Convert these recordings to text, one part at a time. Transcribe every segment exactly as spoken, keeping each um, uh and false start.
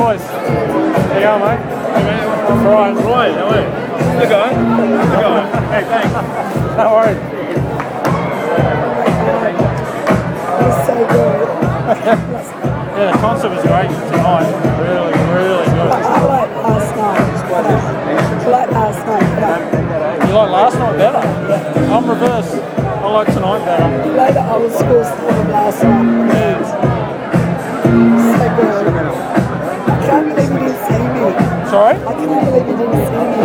boys. How you going, mate? Hey, Brian. Brian, how are you? How's it going? How's it going? Hey, thanks. No worries. It's so good. Yeah, the concert was great tonight. Really, really good. I like last night. I like last night. You like last night better? Yeah. I'm reverse. I like tonight better. I like the old school stuff of last night. Yeah. So good. I can't believe you didn't see me. Sorry? I can't believe you didn't see me.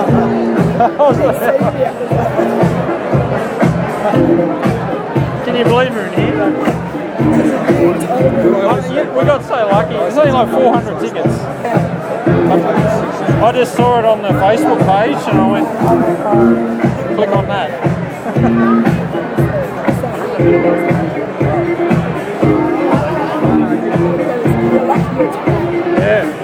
Can you believe we're in here? Oh, yeah, we got so lucky. There's only like four hundred tickets. I just saw it on the Facebook page and I went, click on that. Yeah.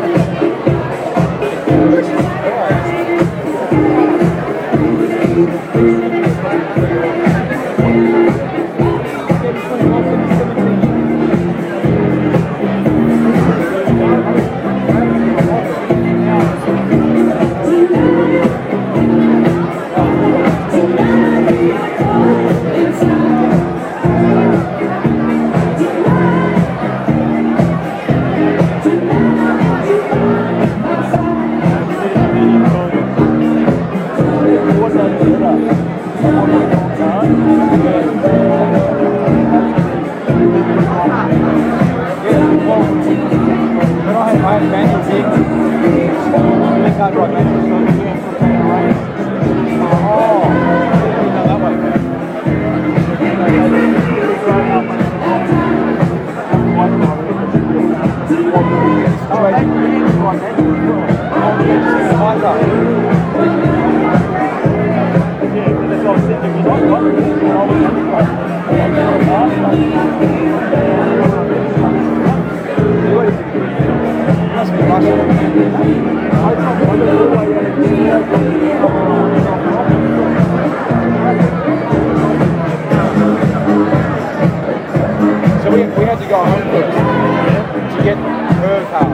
So we, we had to go home first to get her car.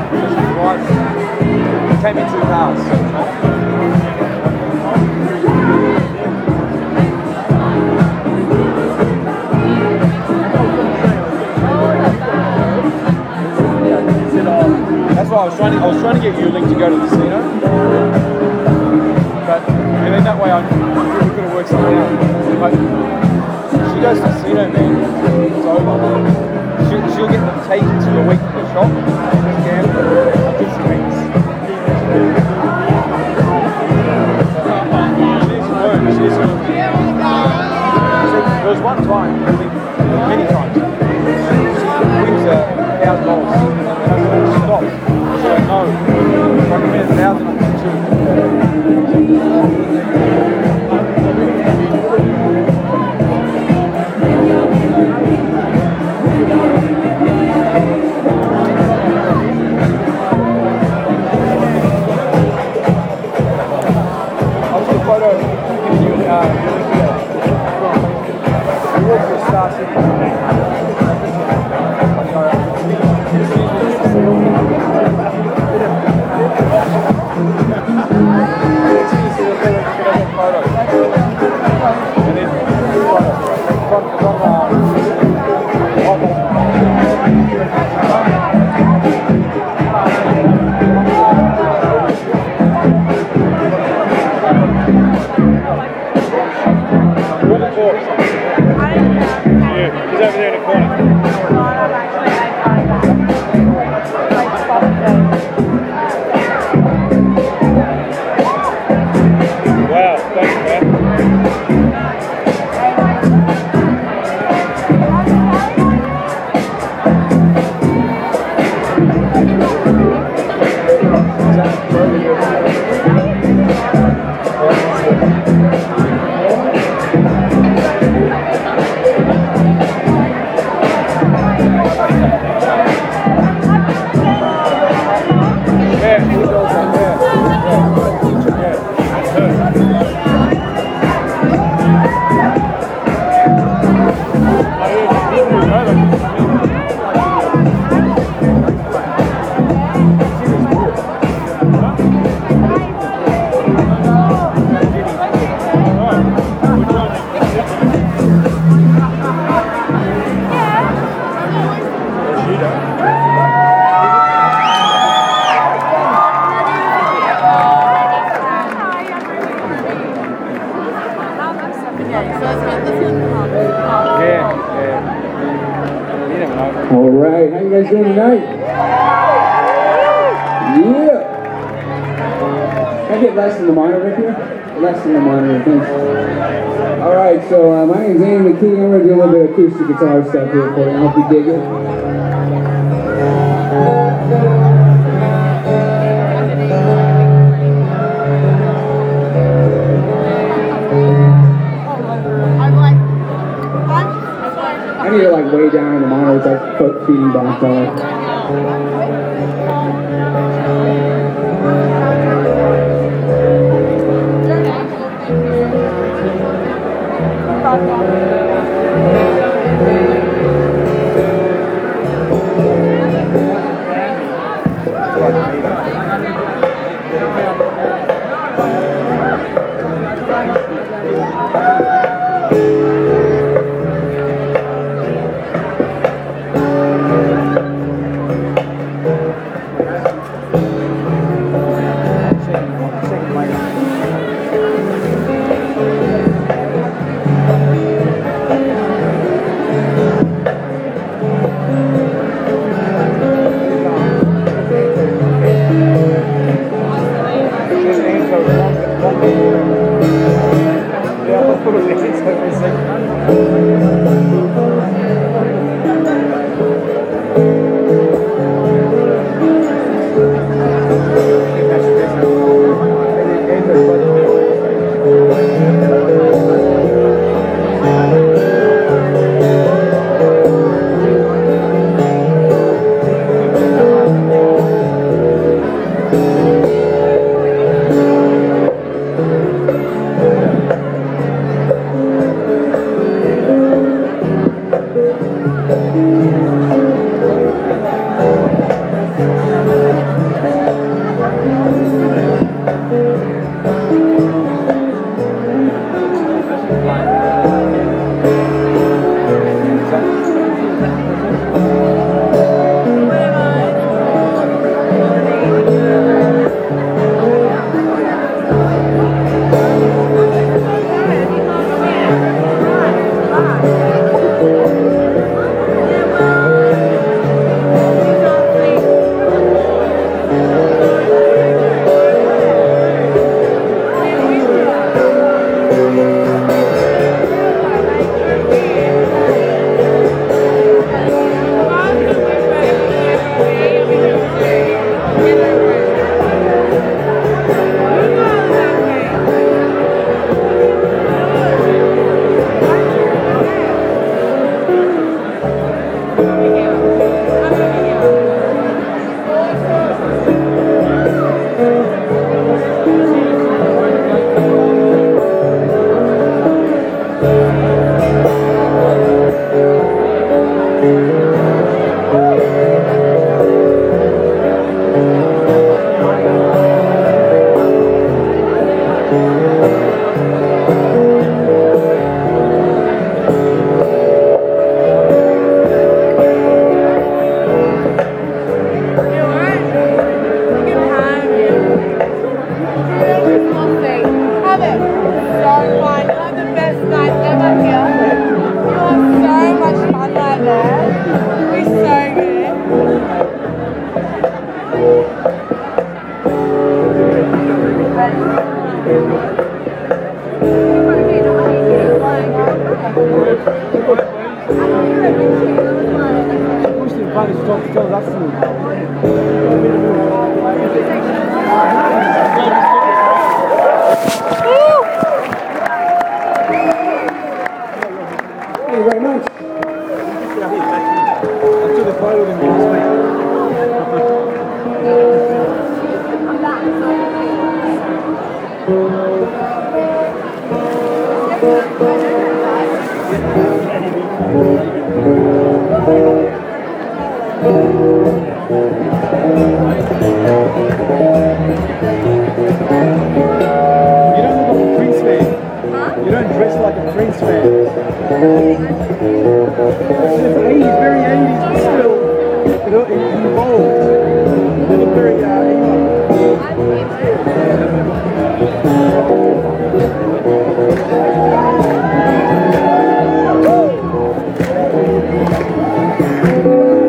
It came in two cars. That's why I was trying to I was trying to get you a link to go to the casino. But and then that way I we could have worked something out. But she goes to the casino, man, it's over. She'll, she'll get them taken to a week in the shop. Gamble. I think she makes. She's learned. She's learned. There was one time, I mean, many times, she wins a thousand dollars and she stops. So I know, if I can win a thousand, I can I was in a photo of you, uh, you walk to Star City. Yeah, he's over there in the corner. Wow, thanks, man. All right, how you guys doing tonight? Yeah. Can I get less than the monitor here? Less than the monitor, thanks. All right, so uh, my name's Andy McKee. I'm going to do a little bit of acoustic guitar stuff here for you. I hope you dig it. I need it like way down on the monitor. It's like foot feeding back to it. Thank you.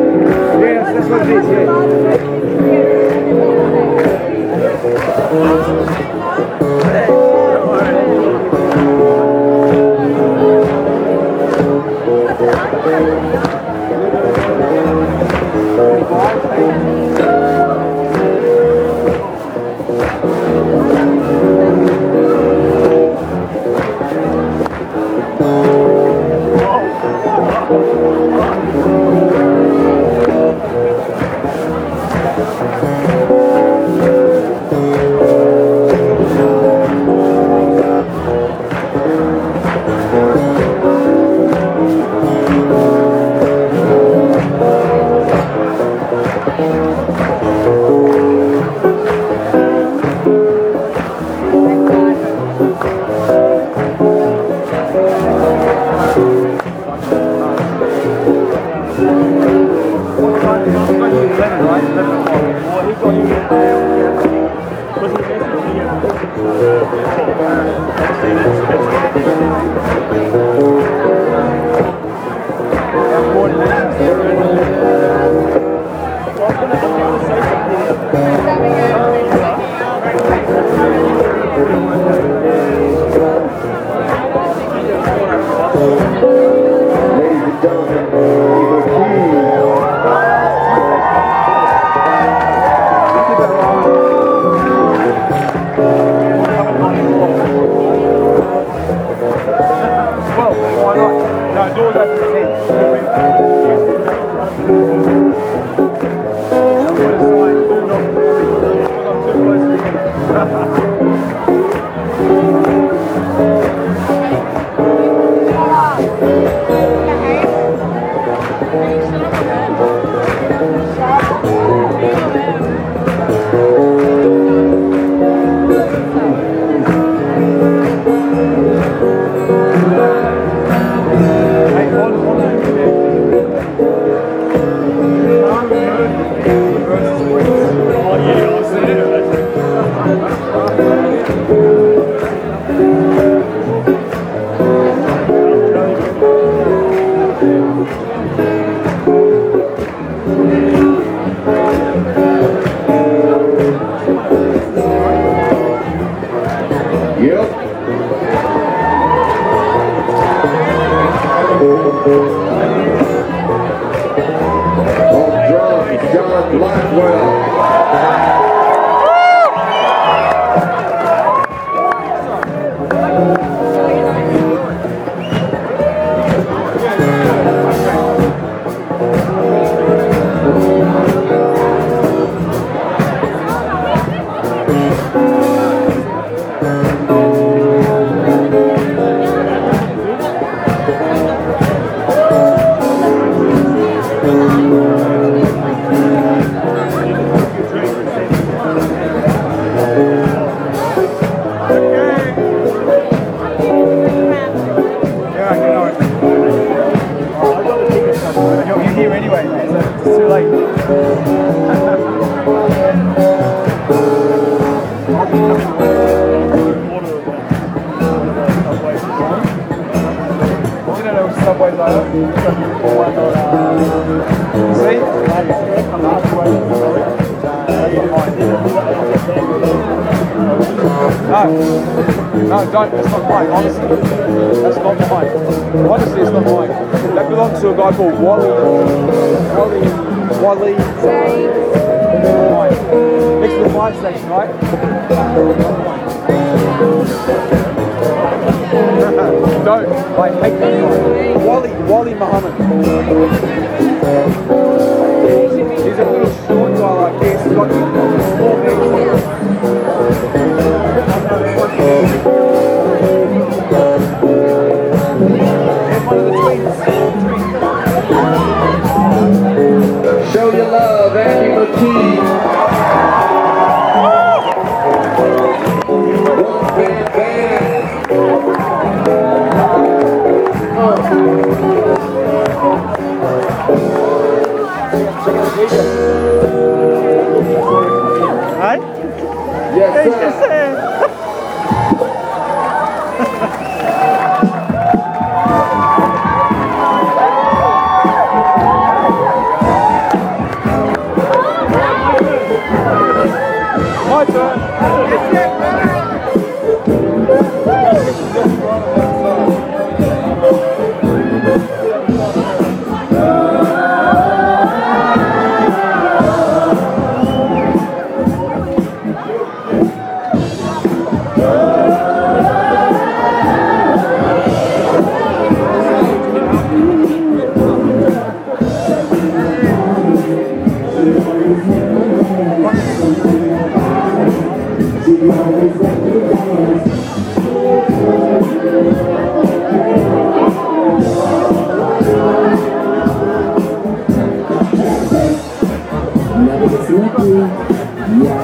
slippery. Yeah.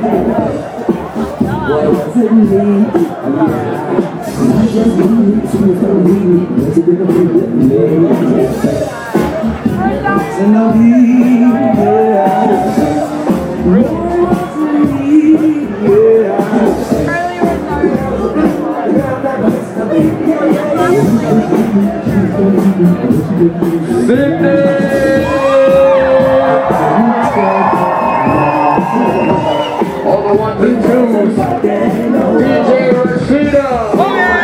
Boy, was it me? Yeah. I just need to believe that you're gonna be with me. And I'll be all the ones and twos, D J Rashida. Oh yeah!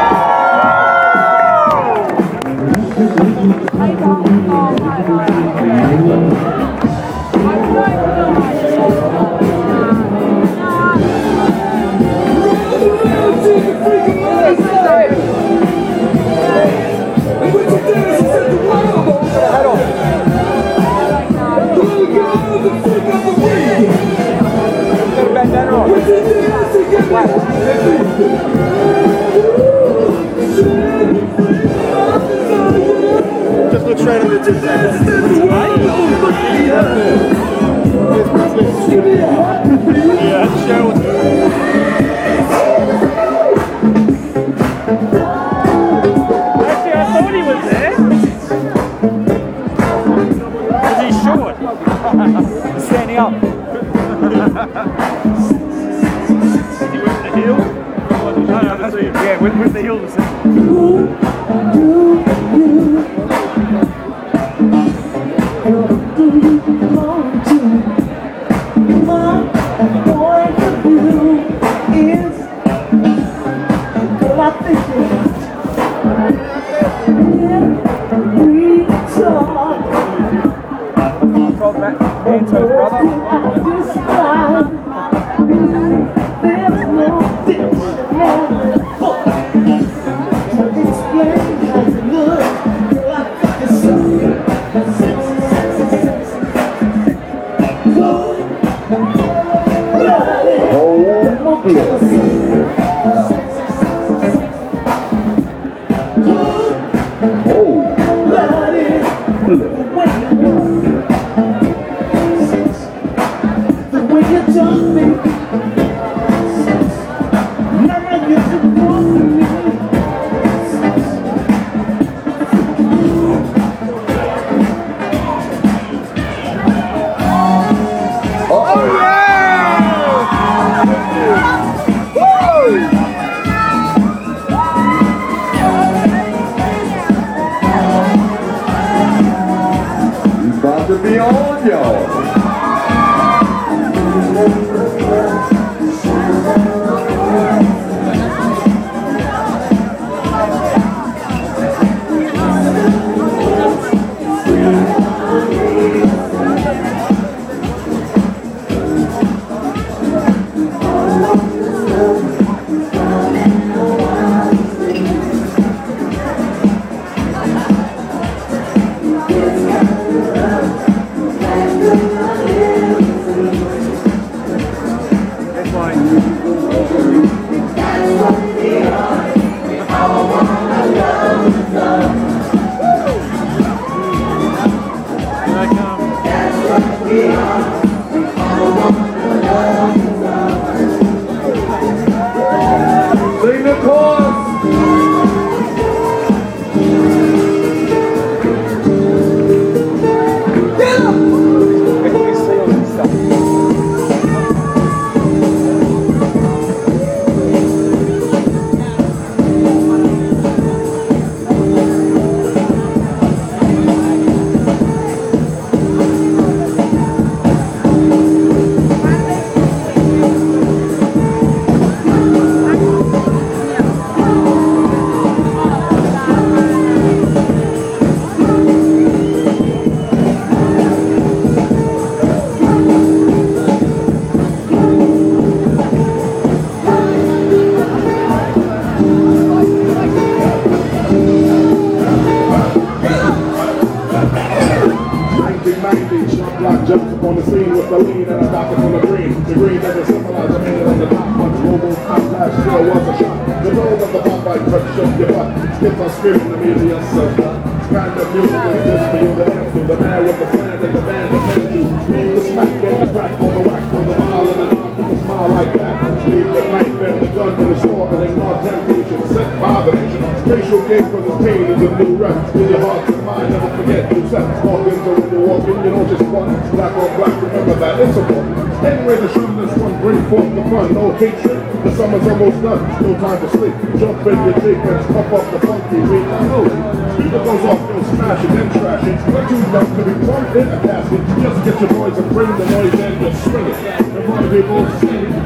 Just look straight at the two seconds. Yeah, show it. Actually, I thought he was there. Was he short? He's standing up. Is he with the heel? No, no, that's it. Yeah, with, with the heel to see. About to be on, y'all. Sing the chorus. Jumped up on the scene with the lean and a rocket on the green. The green that was symbolized a man on the top. Punch global top flash sure was a shot. The road of the bomb right cut shook your butt. Skits on screaming the media so kind of music is this for you, the anthem, the man with the plan and the man that sent you. The smack and the leave the knife and the gun in the store and ignore temptation set by the nation. Racial gain from this pain is a new rep. In your heart and mind, never forget new steps. Walk into when you walk in, you know just one. Black on black, remember that it's important. Anyway, the shun this one, bring forth the fun. No hatred, the summer's almost done. No time to sleep. Jump in your jeep and pump up the funky beat. I know speaker goes off, you'll smash it and trash it. You're too young to be plumbed in a casket. Just get your boys and bring the noise and just swing it. The money people sing it.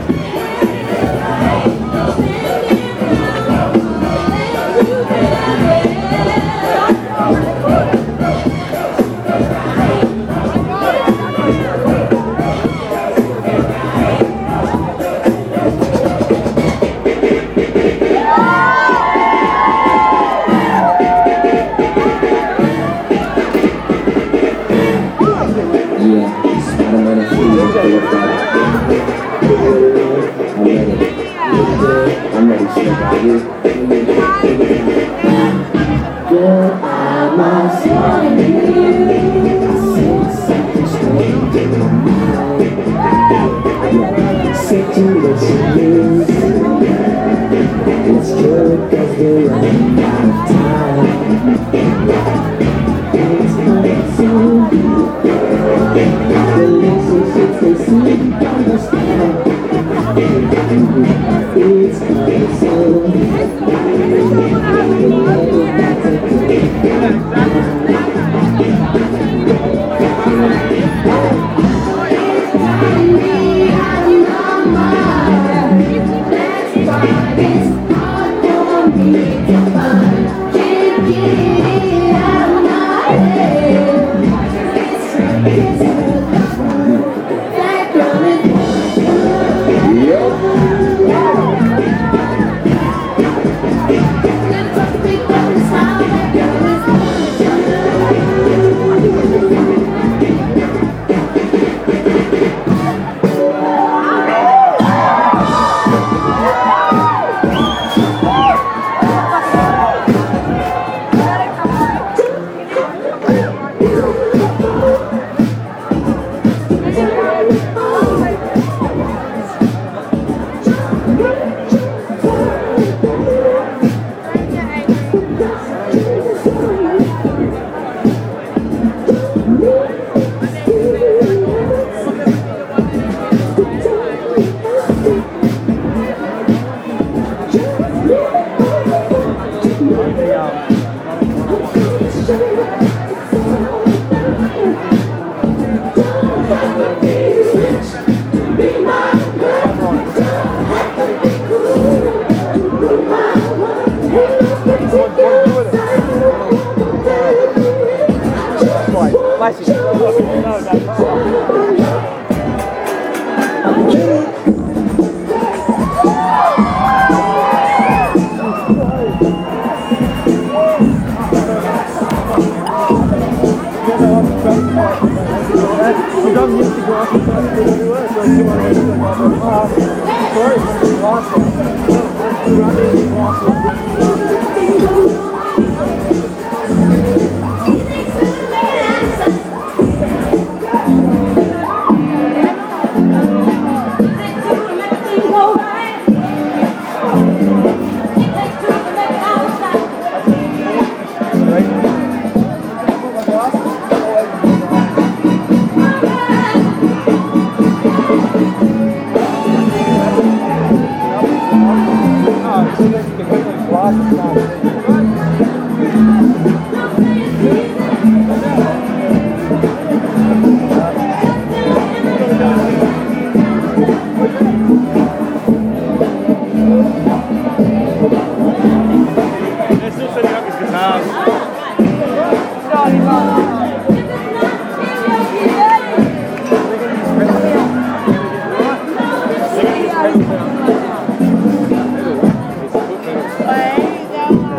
There you go.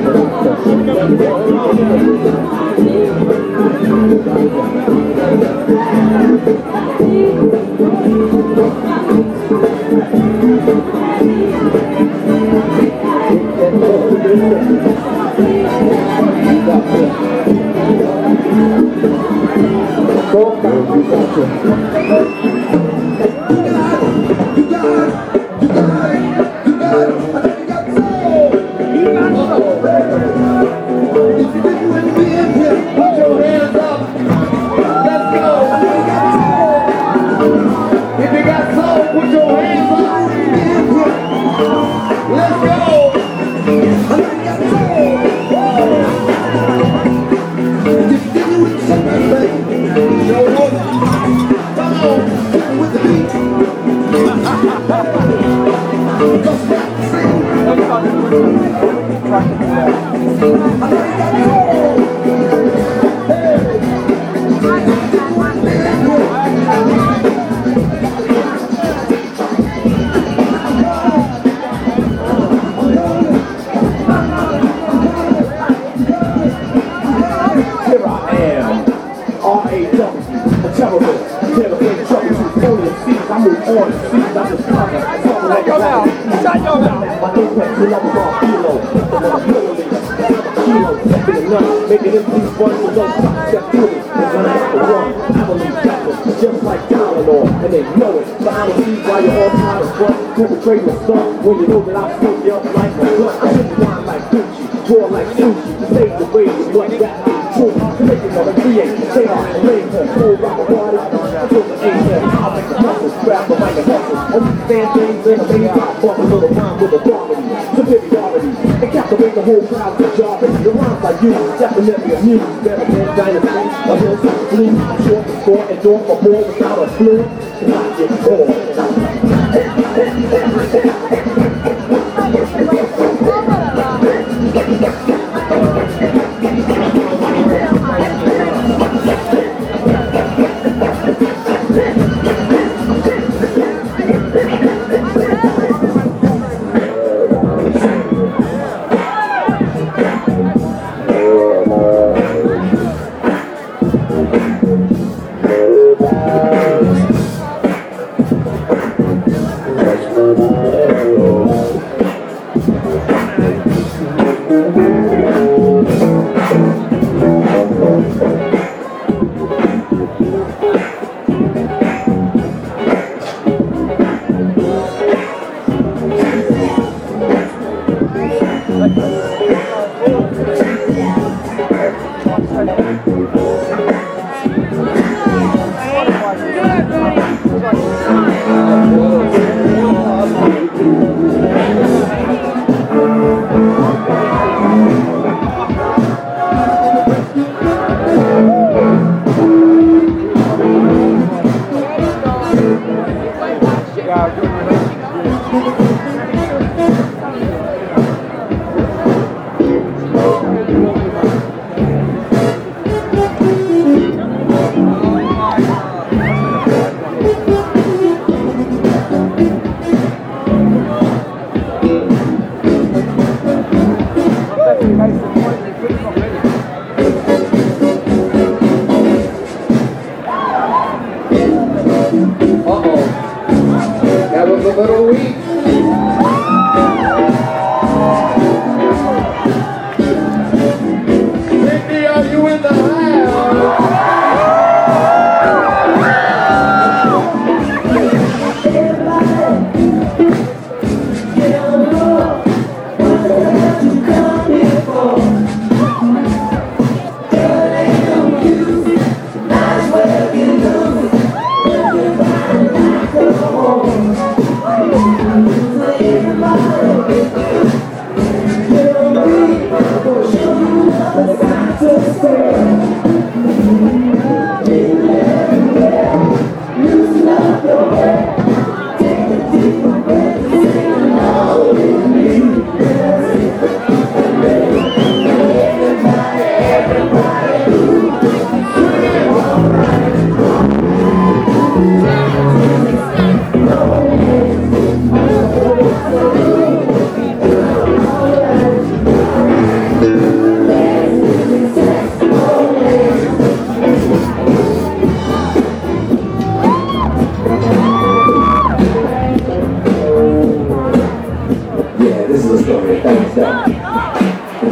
Making them things fun with no concept to it. Cause when I have to run, I believe that just like Tylenol, and they know it. But I don't see why you're all trying to front, perpetrating the stuff when you know that I'm still young like a gun. I hit the line like Gucci, draw like sushi, save the way with blood that is true. To make it never create, they are in labor, cold rock a party, until the A M. I'll make the muscles, grab the mic and hustle. Only stand things in a baby pop, bump a little rhyme with authority, superiority. And captivate the whole crowd with jargon. The rhymes I use, definitely amuse. Better than dynasty, a hillside blue. Short for sport and door for more without a flu. Cause I get bored.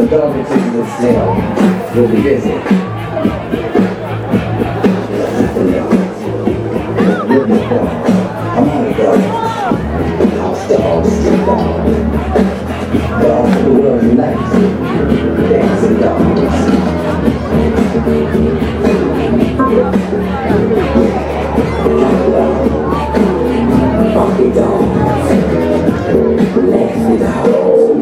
dog and chicken and snail will be busy. I'm on a dog. House dogs, street dogs. But all the world unites. Dancing dogs. Funky dogs. Nasty dogs.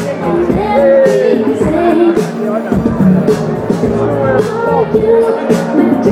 Thank you.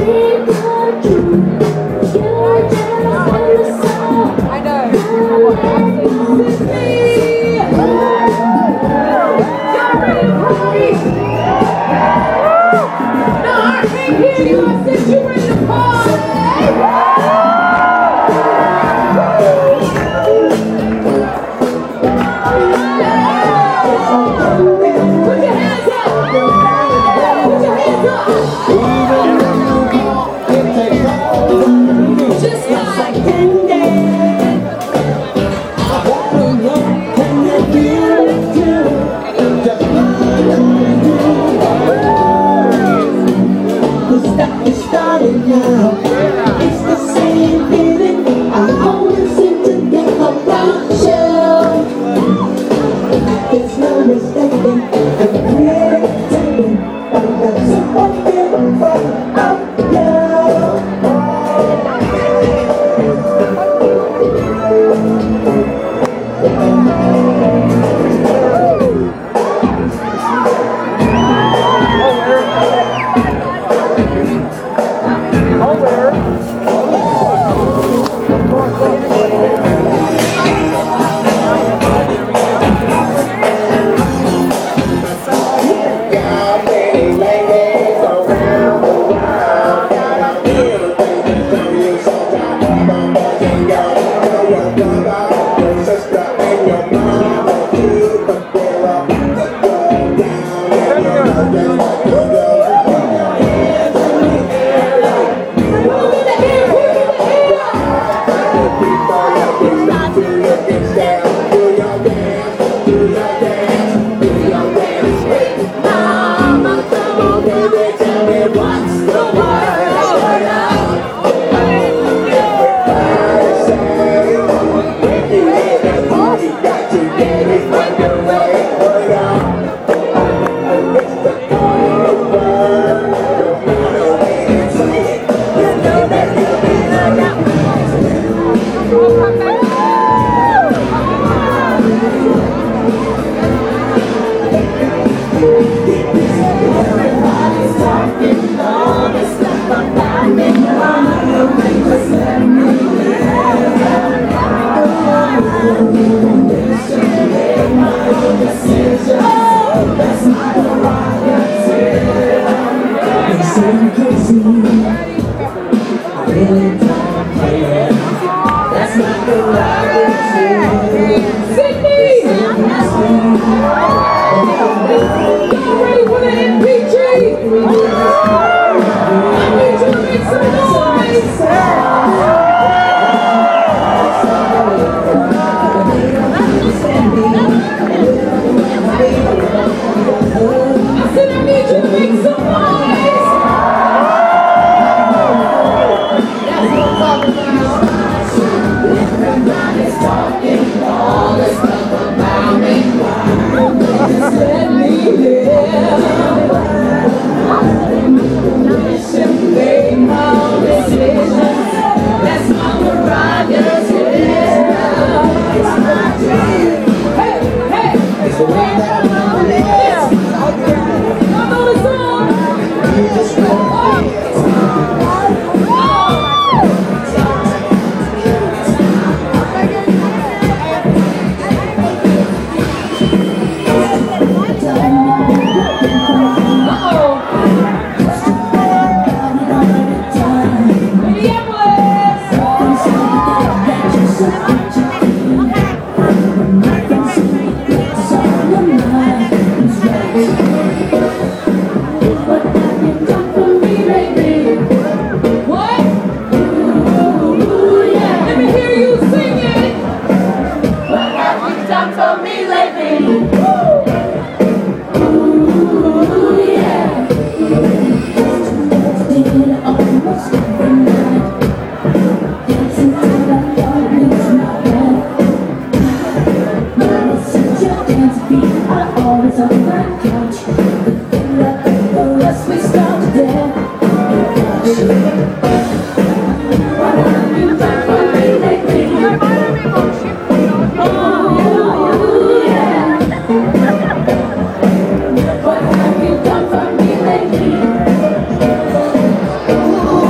What have you done for me lately?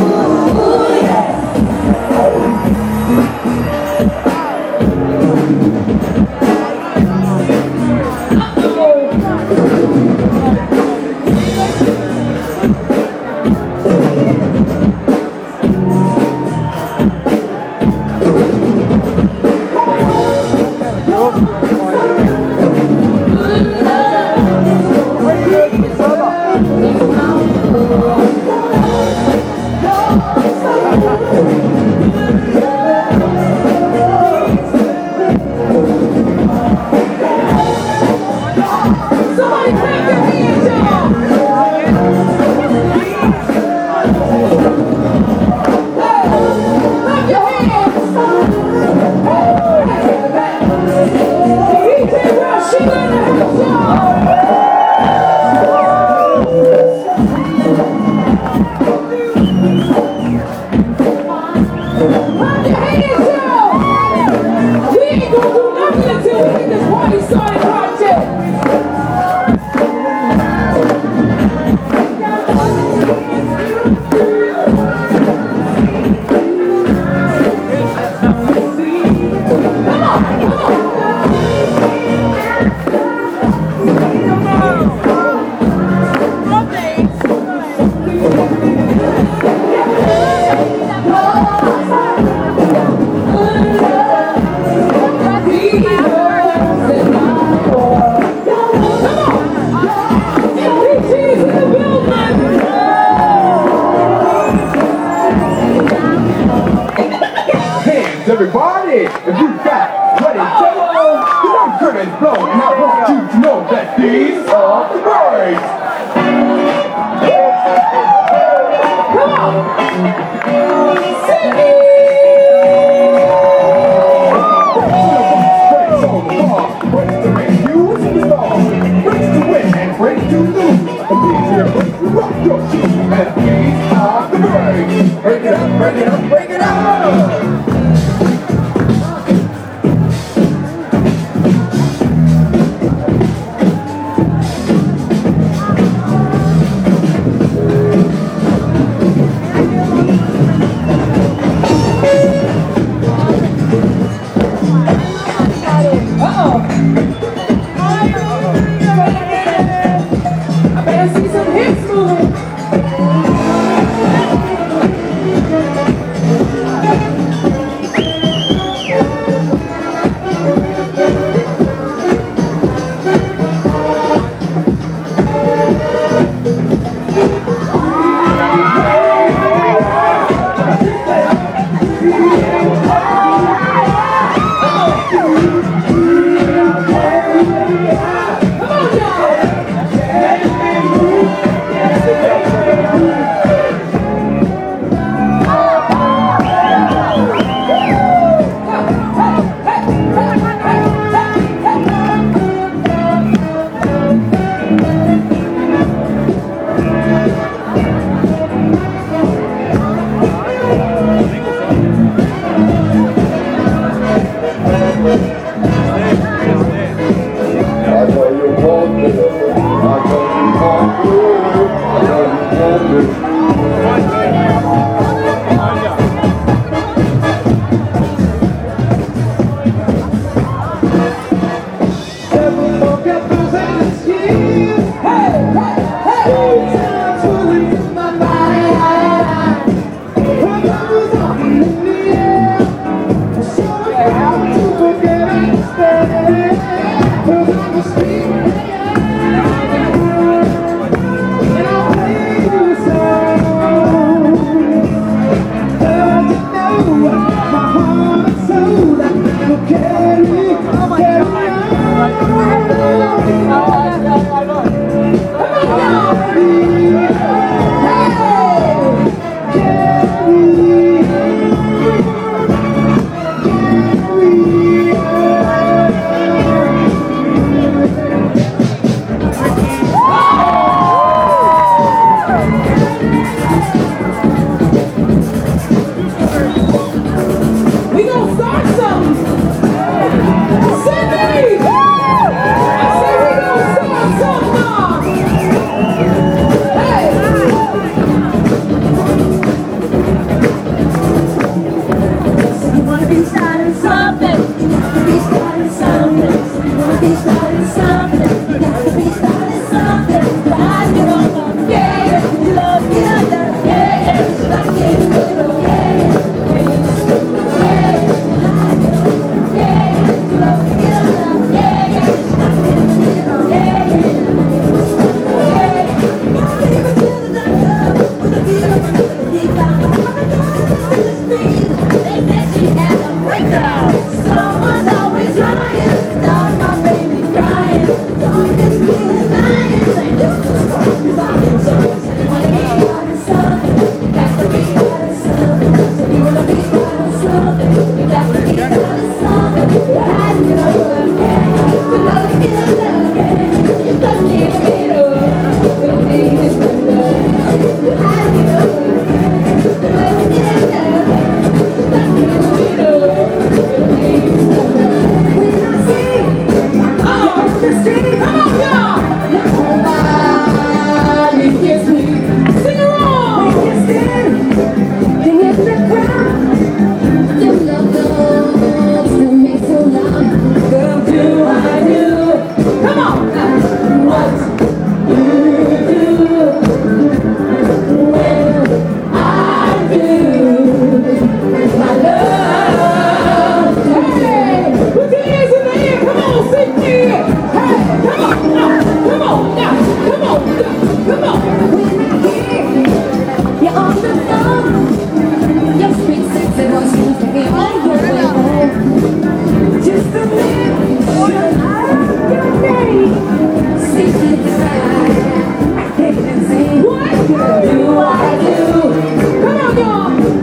Everybody, if you got what it takes, then I'm driven blown, and I want you to know that these are the words. Come on, sing it. Breaks on the bar, breaks to make you a superstar, breaks to win and breaks to lose. And these are breaks to rock your shoes, and these are the words. Break it up, break it up, break it up.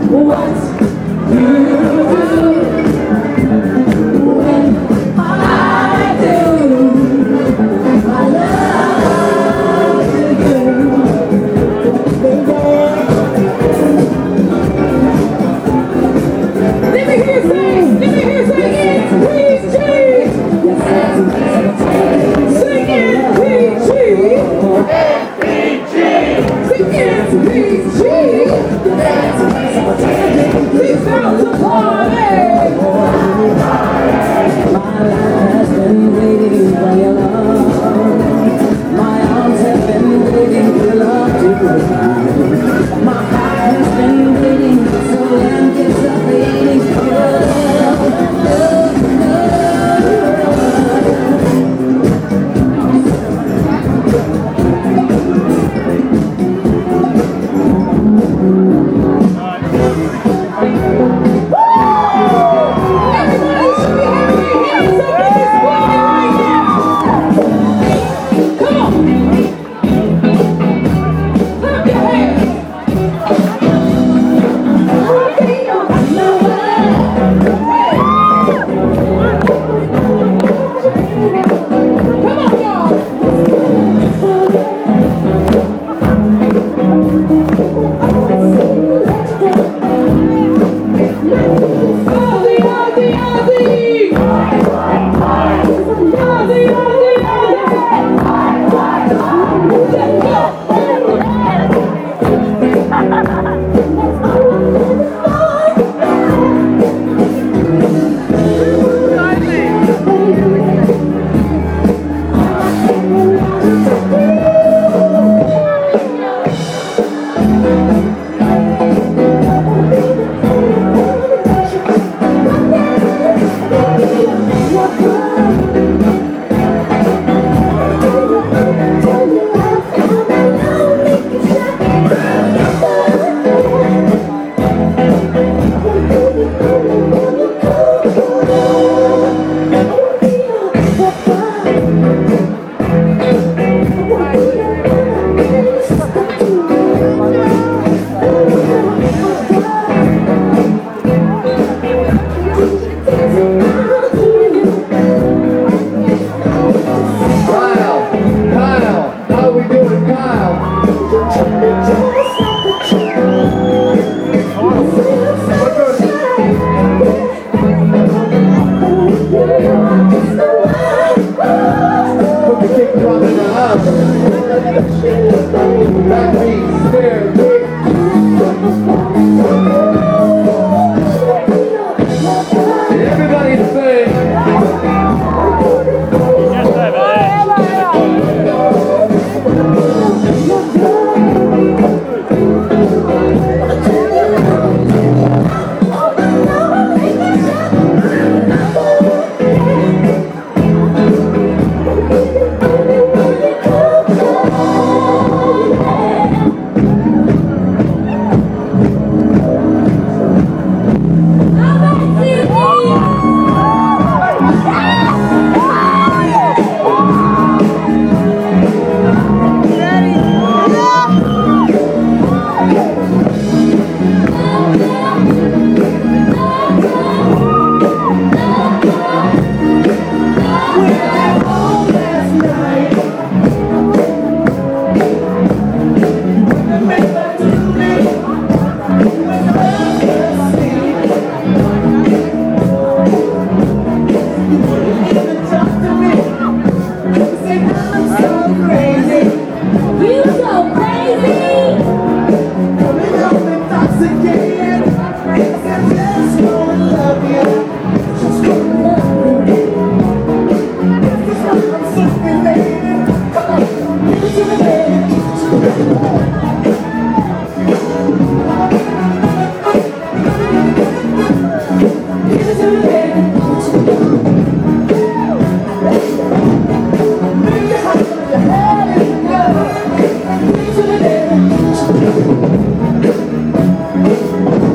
Thank you.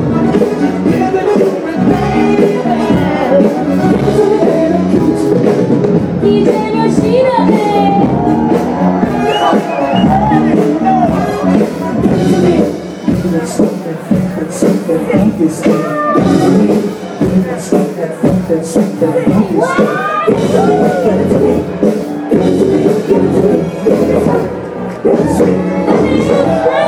sweet, that funky stuff. Give me that sweet, that funk, that sweet, that funky stuff. Give it to me, give it to me, give it to me, give it to me, give it to me, give it to me, funky stuff.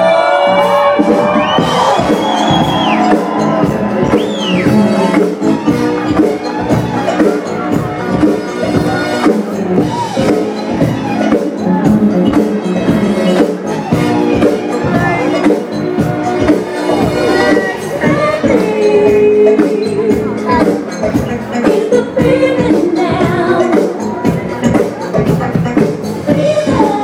Now,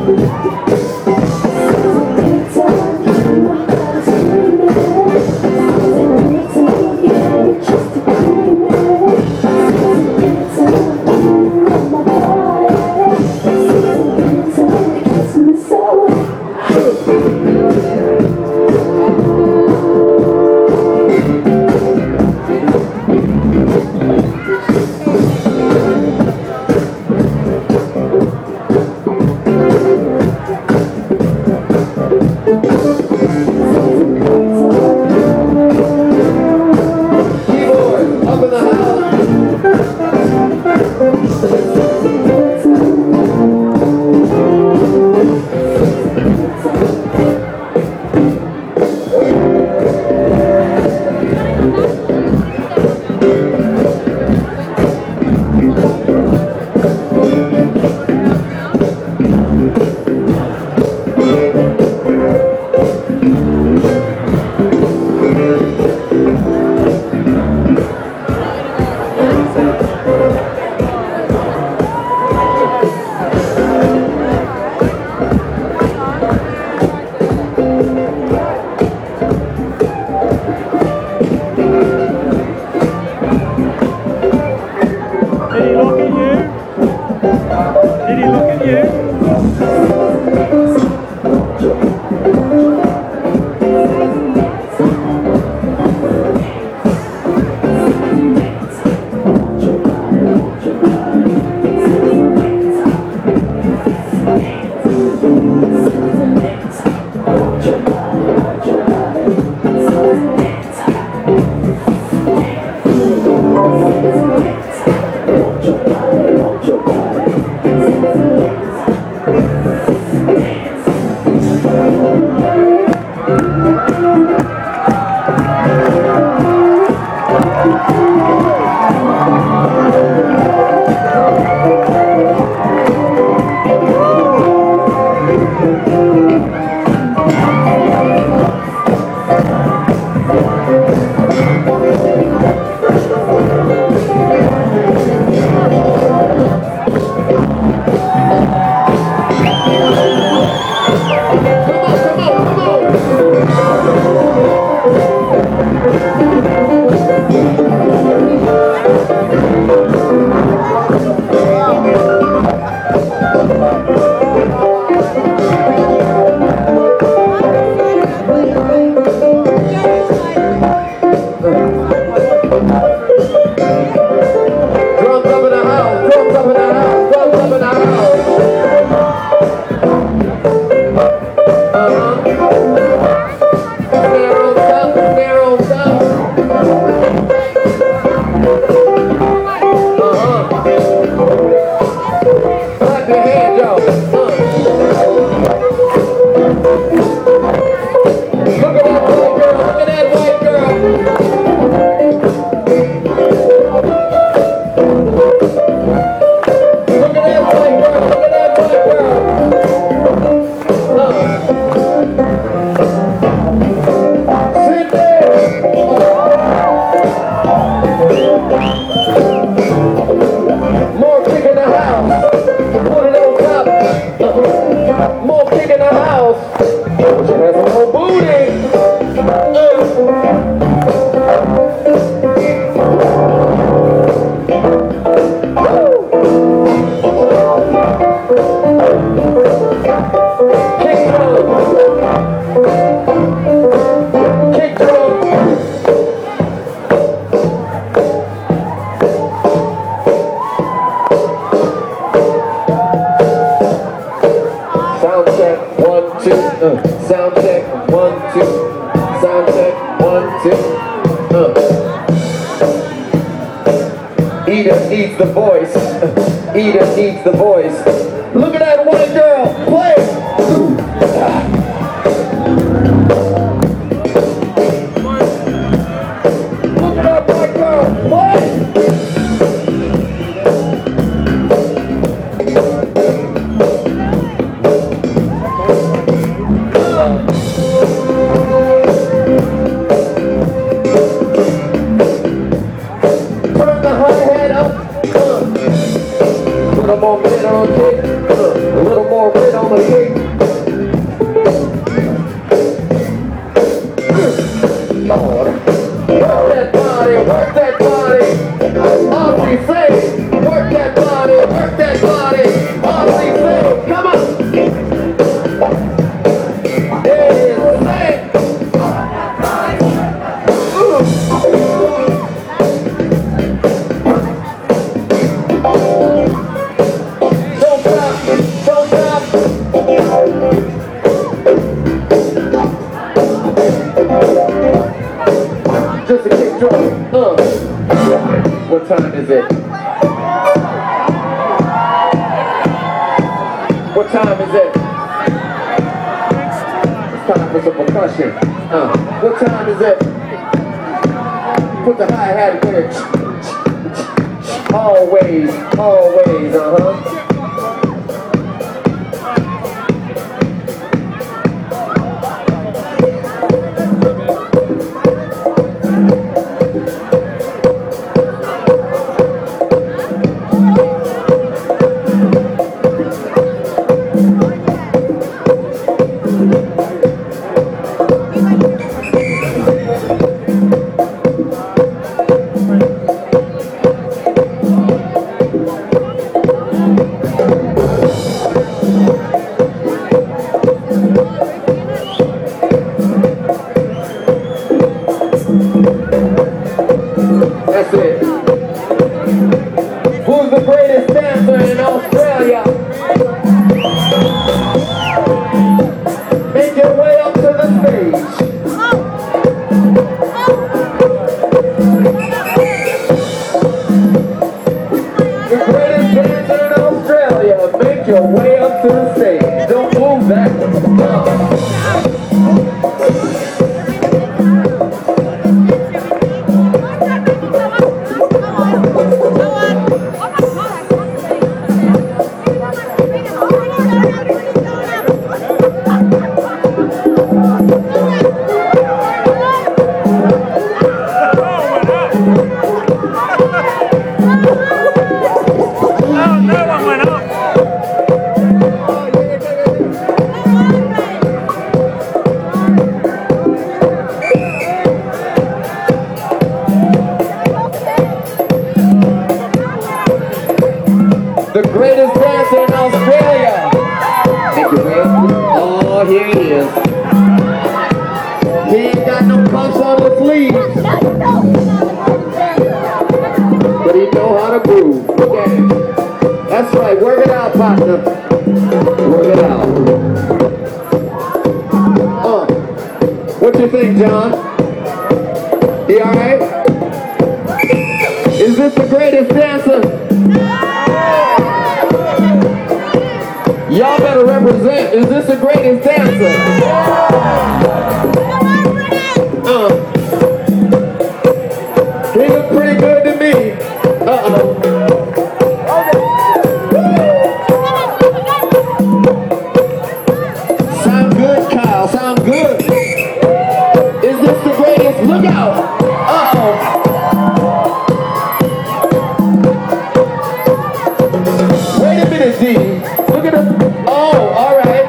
Eda needs the voice. Eda needs the voice. Look at that white girl. Play. Look at that white girl. Play. Turn the hi-hat up. Uh. Put a momentum. is it? What time is it? It's time for some percussion. Uh, what time is it? Put the hi-hat there. Always, always, uh-huh. That's it. Who's the greatest dancer in Australia? Make your way up to the stage. The greatest dancer in Australia. Make your way up to the stage. Don't move back. The greatest dancer in Australia. Thank you, man. Oh, here he is. He ain't got no pumps on the sleeves, but he know how to groove. Okay. That's right. Work it out, partner. Work it out. Uh, what you think, John? He all right? Is this the greatest dancer? Y'all better represent. Is this the greatest dancer? Uh, he look pretty good to me. Uh-oh. Sound good, Kyle. Sound good. Is this the greatest? Look out. Uh-oh. Wait a minute, D. Look at him. Oh, all right.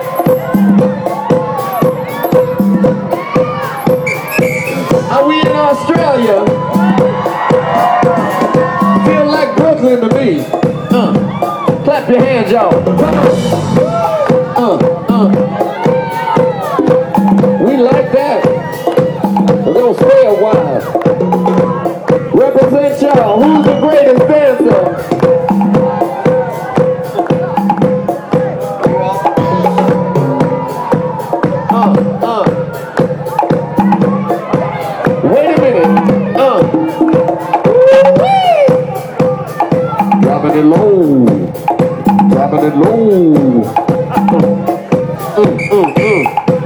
Are we in Australia? Feel like Brooklyn to me. Uh, clap your hands, y'all. Uh, uh. We like that. We're gonna stay a while. Represent y'all. Who's the greatest dancer? Dropping it low, dropping it low. Mm, mm, mm.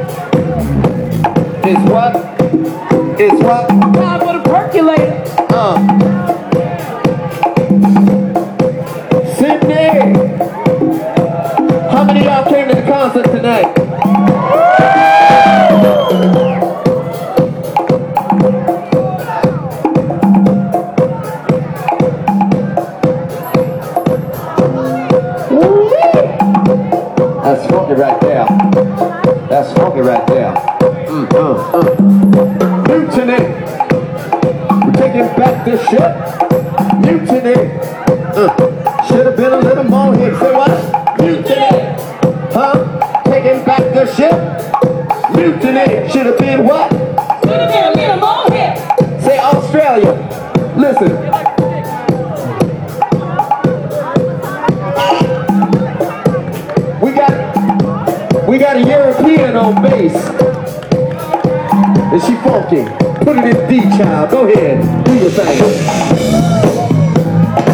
It's what? It's what? Time for the percolator. Uh. Sydney, how many of y'all came to the concert tonight? That's funky right there. That's funky right there. Mm, uh, uh. Mutiny. We're taking back this shit. Mutiny. Uh. Should have been a little more here. Say what? Mutiny. Huh? Taking back the ship. Mutiny. Should have been what? Should have been a little more here. Say Australia. Listen. We got a European on bass. Is she funky? Put it in D, child. Go ahead. Do your thing.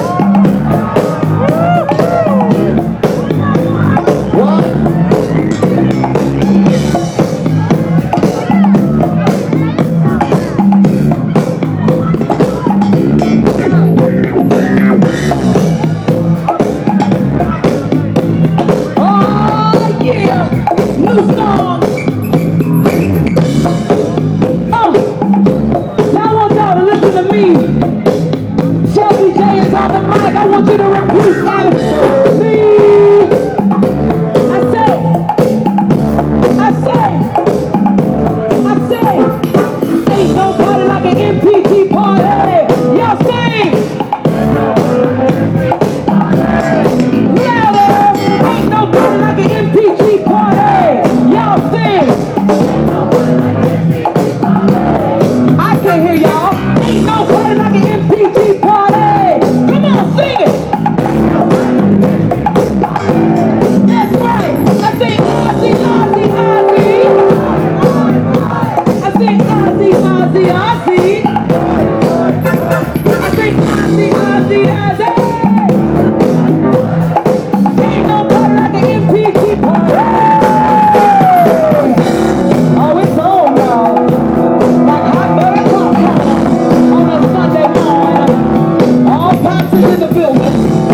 Oh, it's on, y'all. Like hot butter popcorn on a Sunday morning. All pops is in the building.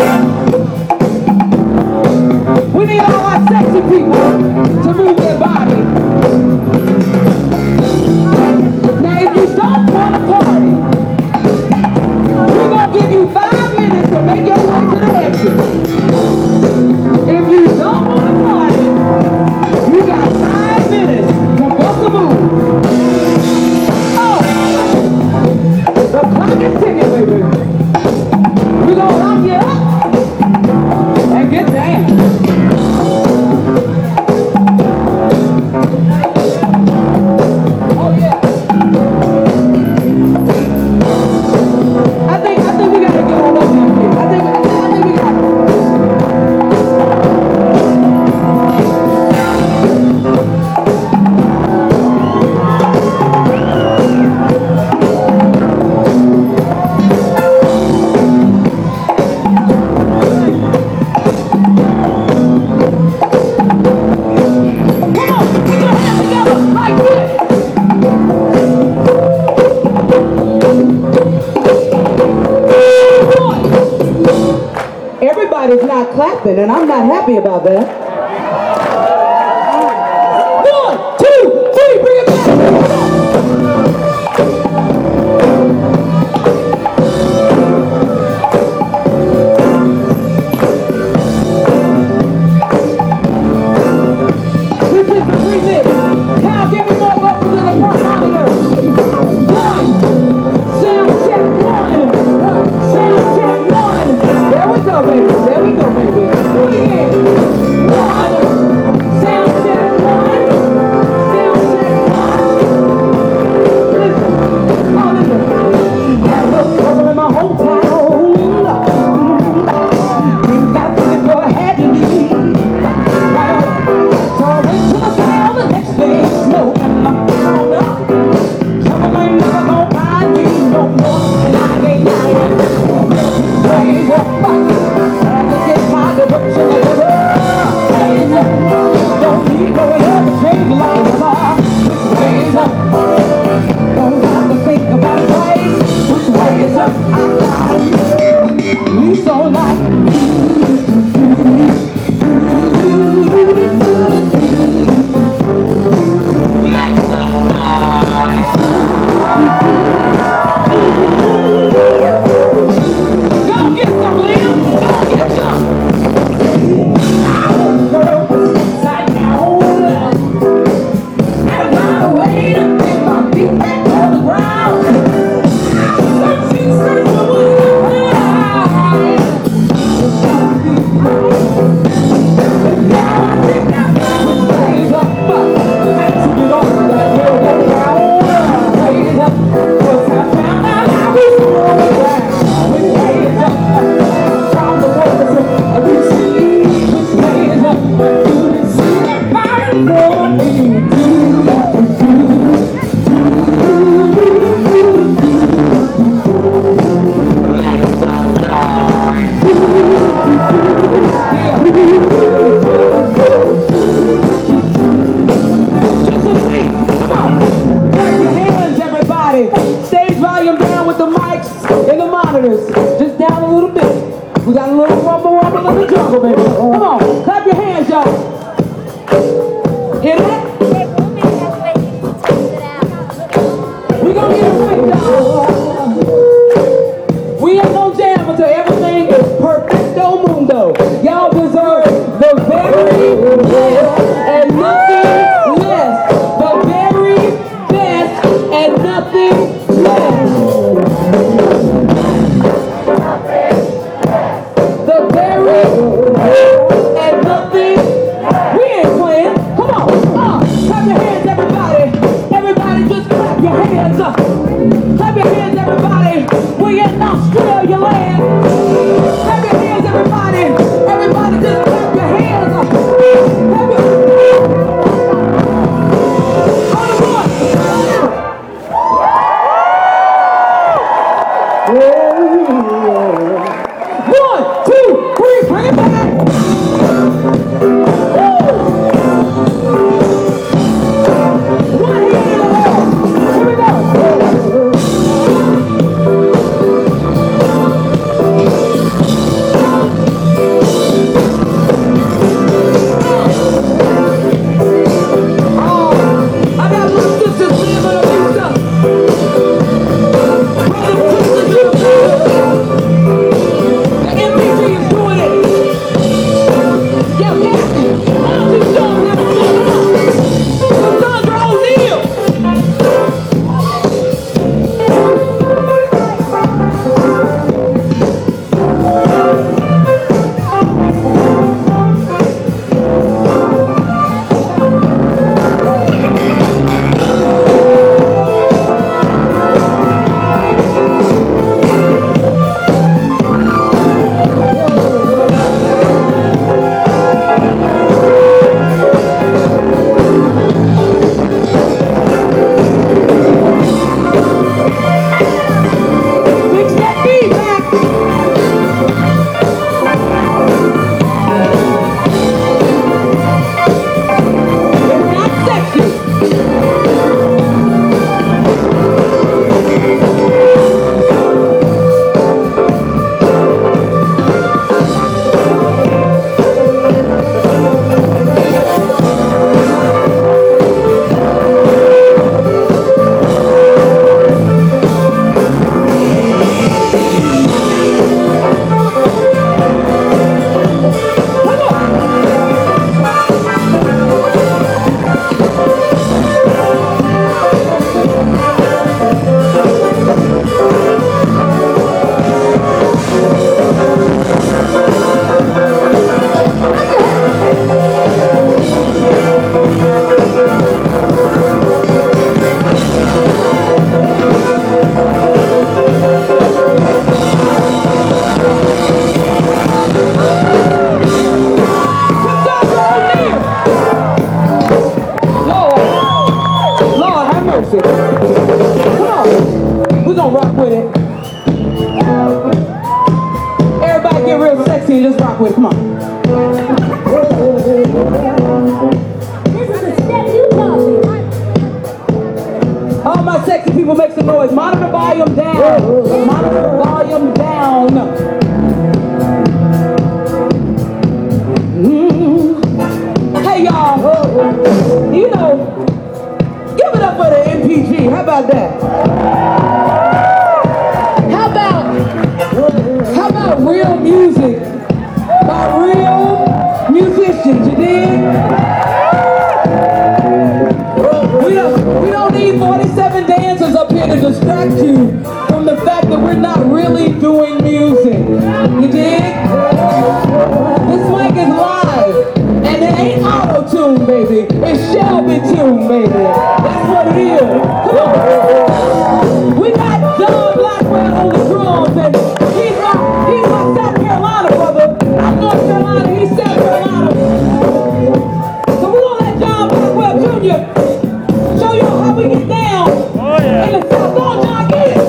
We need all our sexy people to move their body. Now, if you don't want to party, we're going to give you five minutes to make your way to the exit. If you don't want to party, you got five minutes to bust a move. Oh, the clock is ticking, baby. We're going to lock you up and get down. Oh, yeah. I think, I think we got to get on up here. I think, I think, I think we got to. Everybody's not clapping, and I'm not happy about that. One, two, three, bring it back. This is the remix. Now give me more vocals in the front monitor. One, sound check one, sound check one. There we go, baby. There we go, baby. Yeah. One, sound check one, sound check one. Listen, oh listen. Have a trouble in my hometown. Things got to go ahead and leave. So I went to the town the next day, snow and my phone up. Trouble ain't never gonna find me no more, and I ain't lying. Raise up, had to get my direction of the world. Raise up, don't need no help to change the life of our. Raise up, don't have to think about ways. Which way is up? I'm down. We so like. Go get some, Liam. Go get some. Side down. And find a way to get my feet back on the ground. Searching, searching for what's behind. And now I think I found which way is up. Let's get on that railroad round. Raise up, 'cause I found out how we slow it down. Which way is up? From the waters of the sea. Which way is up? Do you see that fire for me? Do what we do. Clap your hands, everybody. Stage volume down with the mics and the monitors. Just down a little bit. We got a little rumble rumble in the jungle, baby. Come on, clap your hands, y'all. Hear that? We gonna get a breakdown. We ain't gonna jam until everything is perfecto mundo. Y'all deserve the very best and nothing less. The very best and nothing less. The very best and nothing. We ain't playing. Come on. Uh. rock with it. Everybody get real sexy and just rock with it. Come on. This is a step you talking. All my sexy people make some noise. Monitor volume down. Monitor volume down. Mm. Hey y'all, you know, give it up for the M P G. How about that? How about, how about real music by real musicians, you dig? We don't, we don't need forty-seven dancers up here to distract you from the fact that we're not really doing music. You dig? This mic is live, and it ain't auto-tune, baby. It's Shelby-tune, baby. That's what it is. Come on. We got John Blackwell on the drums, and he's my, he's my South Carolina brother. I'm North Carolina, he's South Carolina. So we're gonna let John Blackwell Junior show you how we get down Oh, yeah. in the South. Go on, John, get it.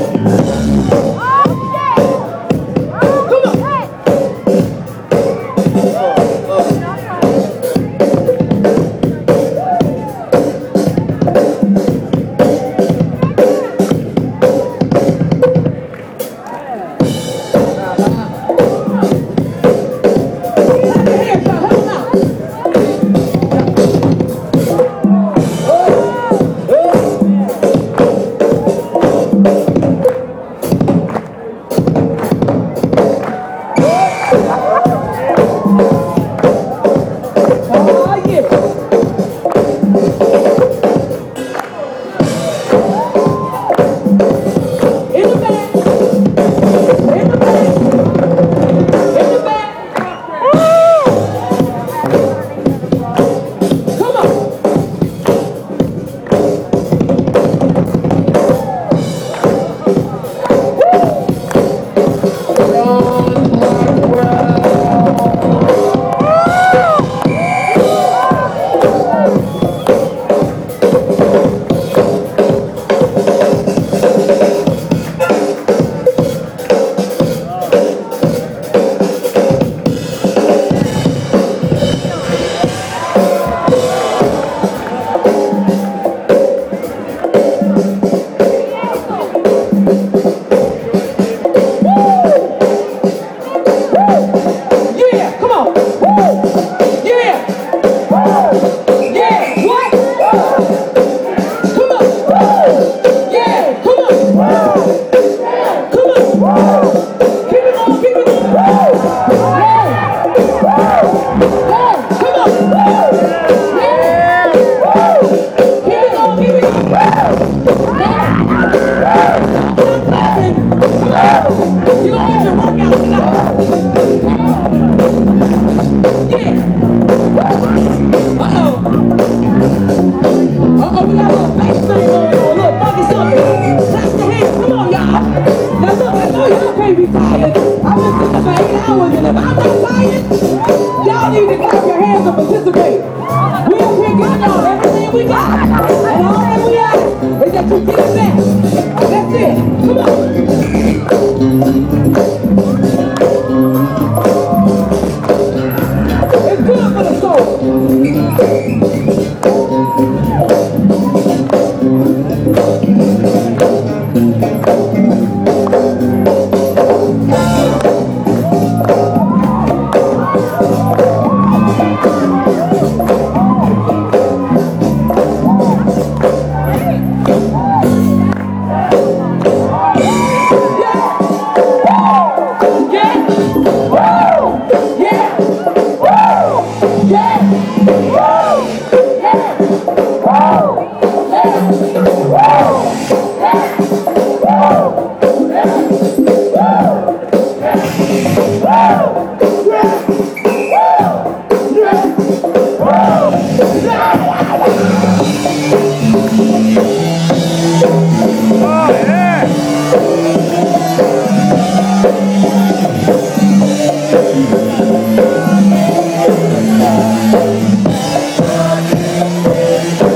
Thank you.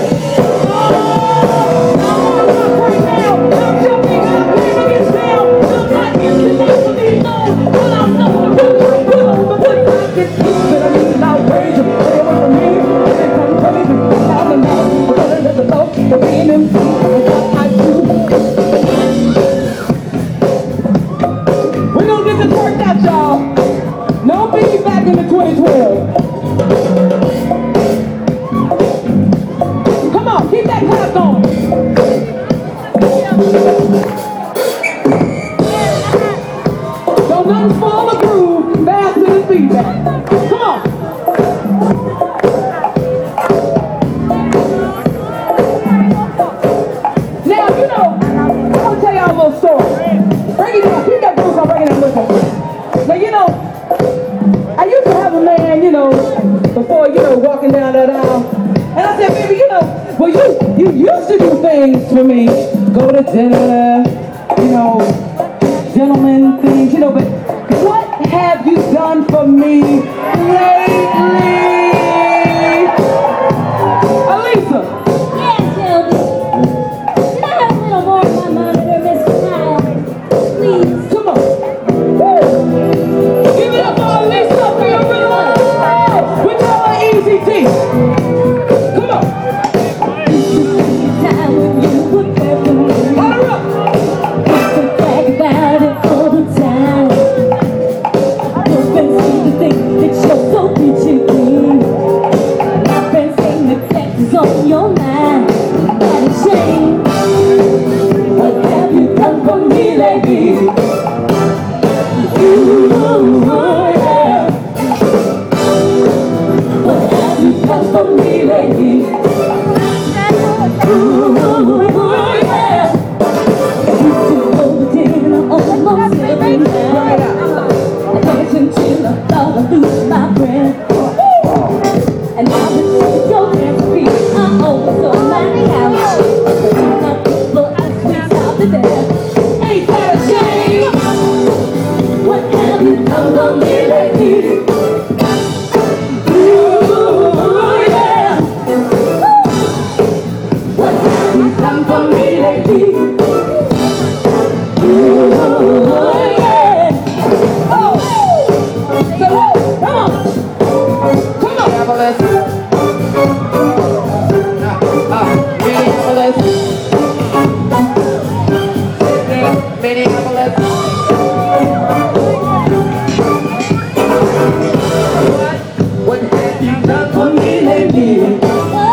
Well, you, you used to do things for me. Go to dinner, you know, gentlemen things, you know, but what have you done for me lately? Alisa. Yeah, Shelby. Can I have a little more of my monitor, Mister Kyle? Please. Come on. Woo. Give it up for Alisa, baby. With our Easy T. Come on. Time when you were perfect. Hold her up. I brag about it all the time. Your friends seem to think that you're so peachy clean. My friends seem to think it's on your mind. What a shame. What have you done for me lately? Ooh, yeah. What have you done for me lately? Ooh, yeah. You took over dinner almost every night. I can't until I thought I'd lose my breath. And now that you're your recipe, I'm over on my couch. My people are sweet out to death. Ain't that a shame? What have you done for me lately? Ooh, yeah. What have you done for me lately? Ooh, yeah. Oh, so come on, come on, Minneapolis. Minneapolis. Minneapolis. What, what have you done for me lately?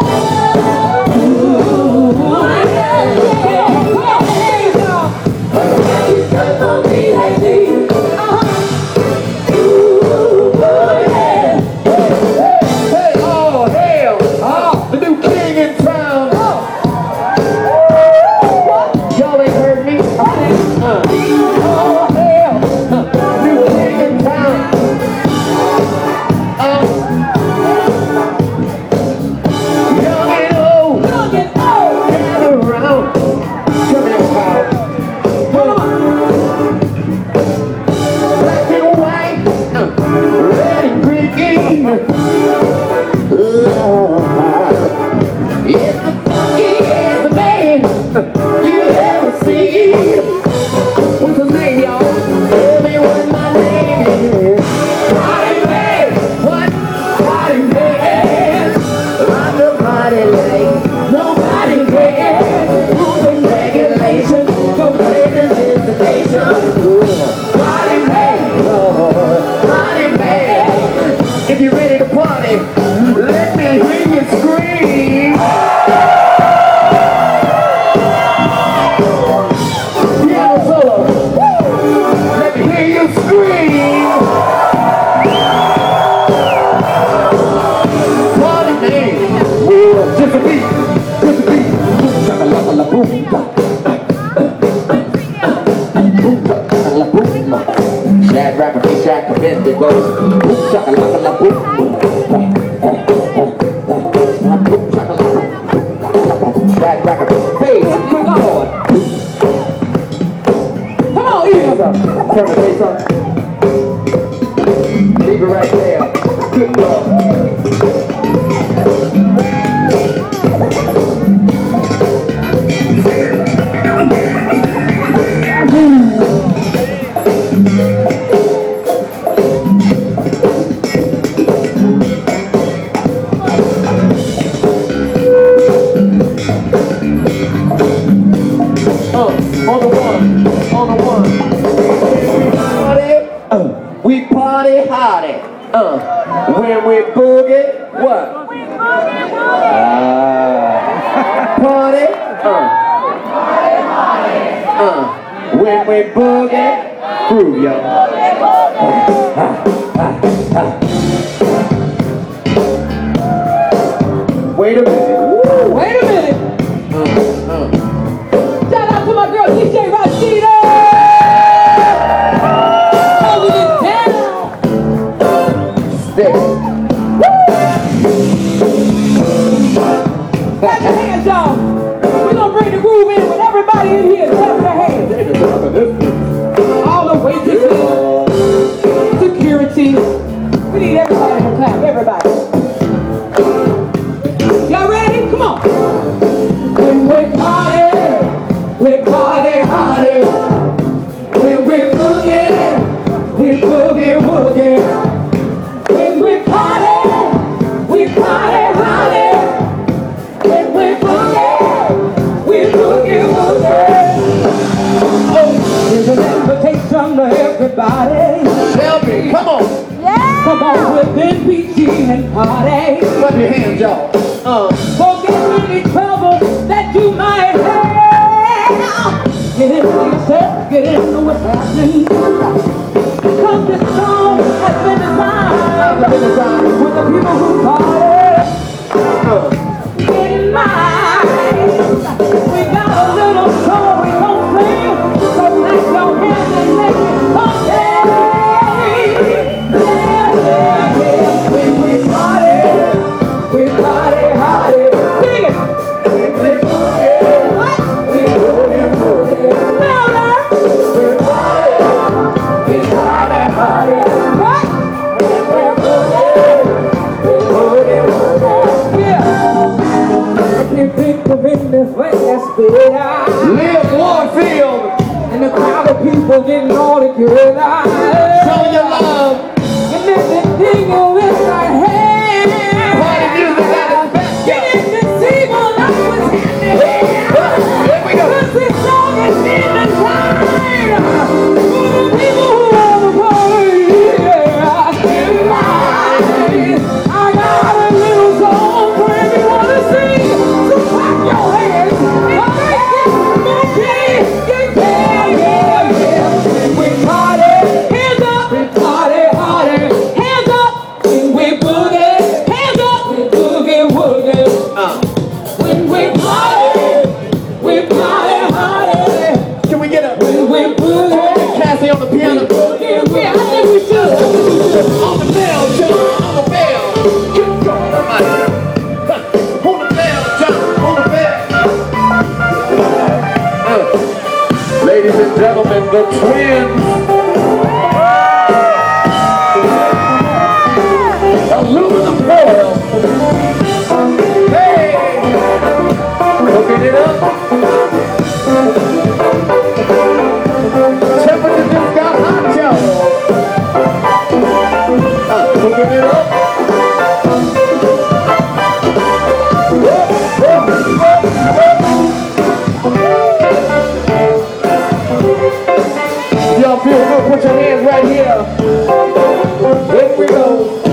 If you're ready to party, let me hear you scream. Piano solo. Let me hear you scream. Party name. Just a beat. Just a beat. Boom, chaka, la, la, boom, chaka. Shad rapper, he shack, the bend that goes boom, chaka, la, la, boom, boom. Boom, chaka, la, shad rapper, hey, come on. Come on, ears up. Turn the bass up. Leave it right there. Good love. On the one, on the one. Party, uh, we party hardy. Uh, when we boogie, what? Ah, party, uh, uh, when we boogie, groove, yo. Uh, ah, ah, ah. Wait a minute. Woo, wait a minute. Uh, uh. Shout out to my girl D J Rashida! Holding it down! Stick. Woo! Clap your hands, y'all. We're gonna bring the groove in with everybody in here. Clap their hands. All the waitresses, security. We need everybody to clap. Everybody. Y'all ready? Come on. When we party, we party hardy. When we boogie, we boogie woogie. When we party, we party hardy. When we boogie, we boogie woogie. Oh, here's an invitation to everybody. Shelby, come on. Come on within P G and party. Clap your hands, y'all. Uh. Forget any trouble that you might have. Get into yourself, get into what's happening. Cause this song has been designed with the people who party. Get in mind. We got a little story gon' sing. So clap your hands and make it okay. Yeah, yeah, yeah. When we party, we party hardy. Sing it. When we party, what? We boogie boogie. Louder. We party, we party hardy. What? When we boogie, we boogie boogie. Yeah. If you think of it this way, let's spit it out. Live Warfield. And the crowd of people getting all together. Show your love. And then the thing with my hand. Party music at its best. Get in to see what I was happening. Here we go. Cause this song is in the time. For the people who want to party. Yeah, in mind. I got a little song for everyone to sing. So clap your hands. And make it monkey. Yeah, yeah, yeah. We party. Hands up. We party hardy. Hands up. When we boogie. Hands up. We boogie woogie. When we party. We party hardy. Can we get a When we boogie. Cassie on the piano? Boogie woogie. I think we should. On the bell, John, on the bell. Get going, everybody. Huh. On the bell, John, on the bell. Uh, Ladies and gentlemen, the twins. Aluminum foil. Hey! Hooking it up. Temperature just got hot, y'all. Uh, hooking it up. Y'all feel good? Put your hands right here. Here we go.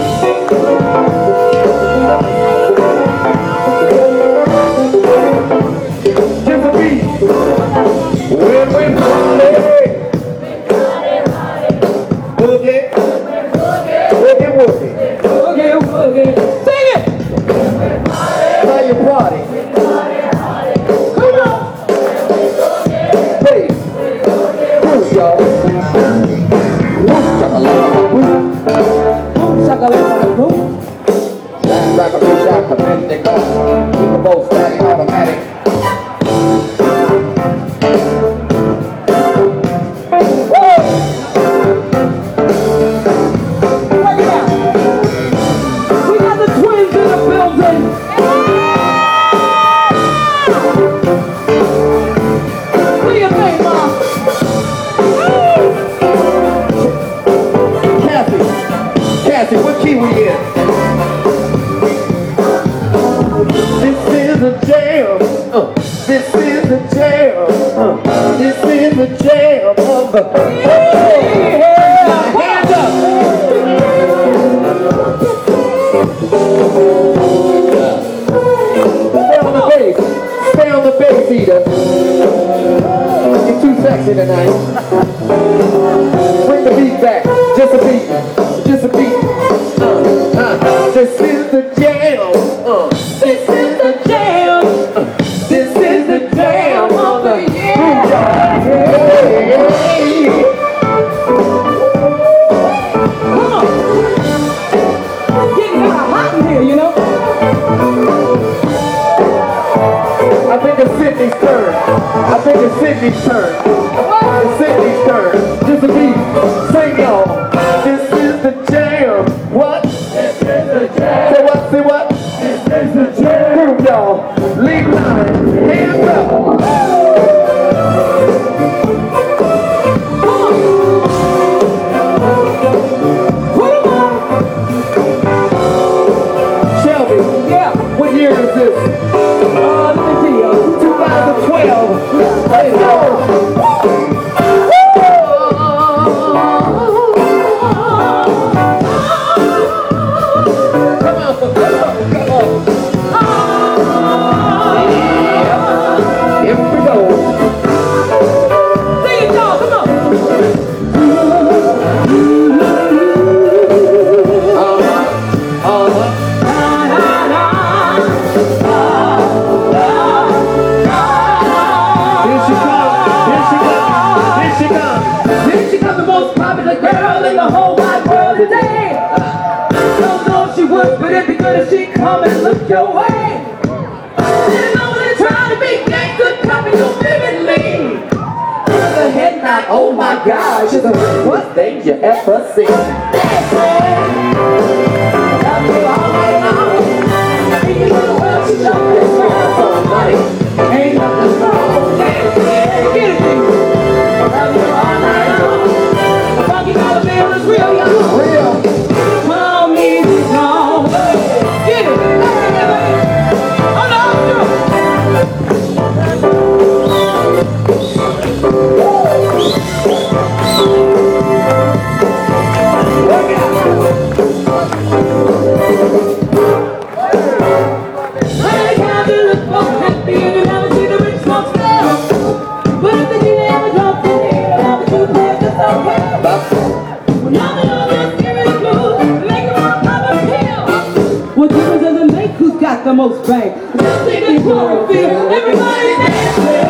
Just a beat. When we party. Boogie. Boogie woogie. Boogie woogie. Sing it. How you party? Come on. Hey. Push, y'all. Whoop, chakalaka, whoop. Boom, shakalaka, boom. Stand back a bitch out, commit they go. Keep the boat static, automatic. Break it down. We got the twins in the building. What do you think, Mom? Kathy, Kathy, what key we in? This is a jam. Uh, this is a jam. Uh, this is a jam of the. Hands up. Stay on the bass. Stay on the bass, Eda. You're too sexy tonight. Bring the beat back. Just a beat. Just a beat. Uh, uh, this is the jam. Uh, this is the jam. Uh, this is the jam of the year. Hey, hey. Come on. Getting kind of hot in here, you know? I think it's Sydney's turn. I think it's Sydney's turn. It's Sydney's turn. Just a beat. Sing y'all. This is the jam. What? This is the jam. Say what? Say what? This is the jam. Groove y'all. Lead line. Hands up. What year is this? Uh, let me see, uh, twenty twelve. Let's go! Come on, come on, come on. Yeah. Here we go. Sing it, y'all, come on. Uh-huh, uh-huh. Girl in the whole wide world today. Don't know if she would, but it'd be good if she come and look your way. Didn't know they're trying to be gang good copy, you vividly. The head nod, oh my gosh, she's the worst thing you ever seen. Love you all night long. Thinking in the world, she jumped this round for money. Ain't nothing wrong. Yeah, yeah, get it, baby. Love you all night long. Real, real. Call me strong. Get it. Oh no. I can't look for happy and you never see the rich smoke smell. But if the dealer ever dropped in here, I'll be too bad to stop it. What difference does it make who's got the most bang? Nothing is more feel. Everybody dancing.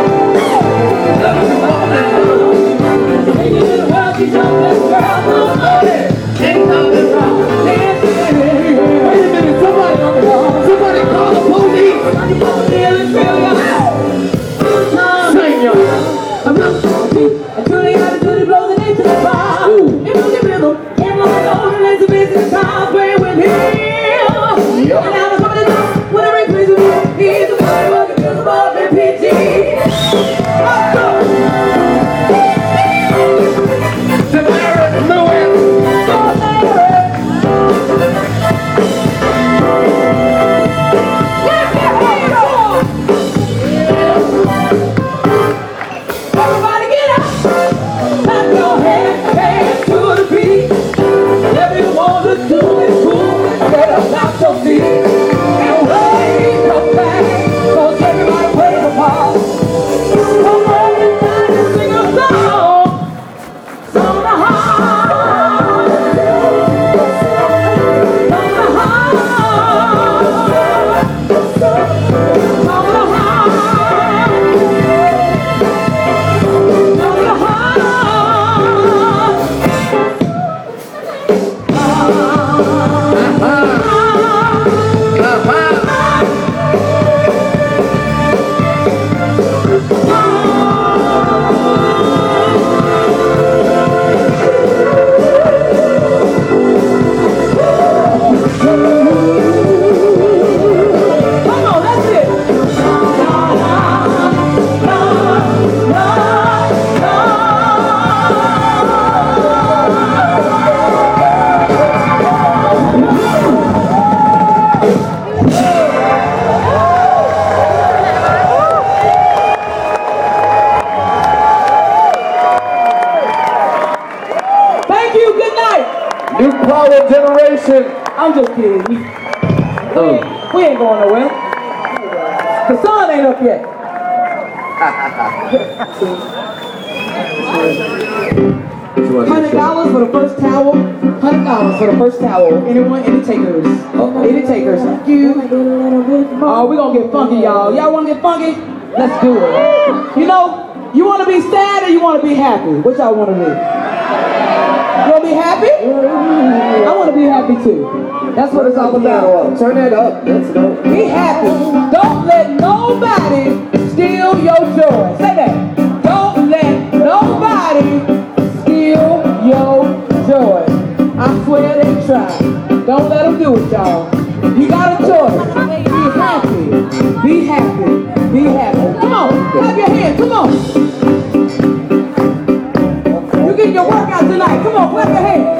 Taking to the world, she's on this girl. No money. Ain't nothing wrong. Dancing. Wait a minute, somebody on the wall. Somebody call the police. Somebody call the dealers, really. Sing y'all. I'm not talking. I truly got to do the blows and into the bar. It was the rhythm. And my golden laser business time playing with him. Yep. And I was on the top, whatever it pleases me. He's the boy who can feel the ball and P G. Let's go! Tamara Lewis! Go, Tamara! Clap your hands up! Everybody get up! Clap your hands, hands to the beat. Whatever you want to do is cool. Better knock your feet and wave your flag, 'cause everybody plays a part. Come on inside and sing a song, song of the heart, song of the heart, song of the heart, song of the heart. I'm just kidding. We, we, ain't, we ain't going nowhere. The sun ain't up yet. Hundred dollars for the first towel. Hundred dollars for the first towel. Anyone? Any takers? Any takers? Thank you. Oh, we gonna get funky, y'all. Y'all wanna get funky? Let's do it. You know, you wanna be sad or you wanna be happy? What y'all wanna be? You wanna be happy? I wanna be happy too. That's what it's all about. Turn that up. Let's go. Be happy. Don't let let nobody steal your joy. Say that. Don't let nobody steal your joy. I swear they try. Don't let them do it, y'all. You got a choice. Be happy. Be happy. Be happy. Come on. Clap your hands. Come on. You getting your workout tonight. Come on. Clap your hands.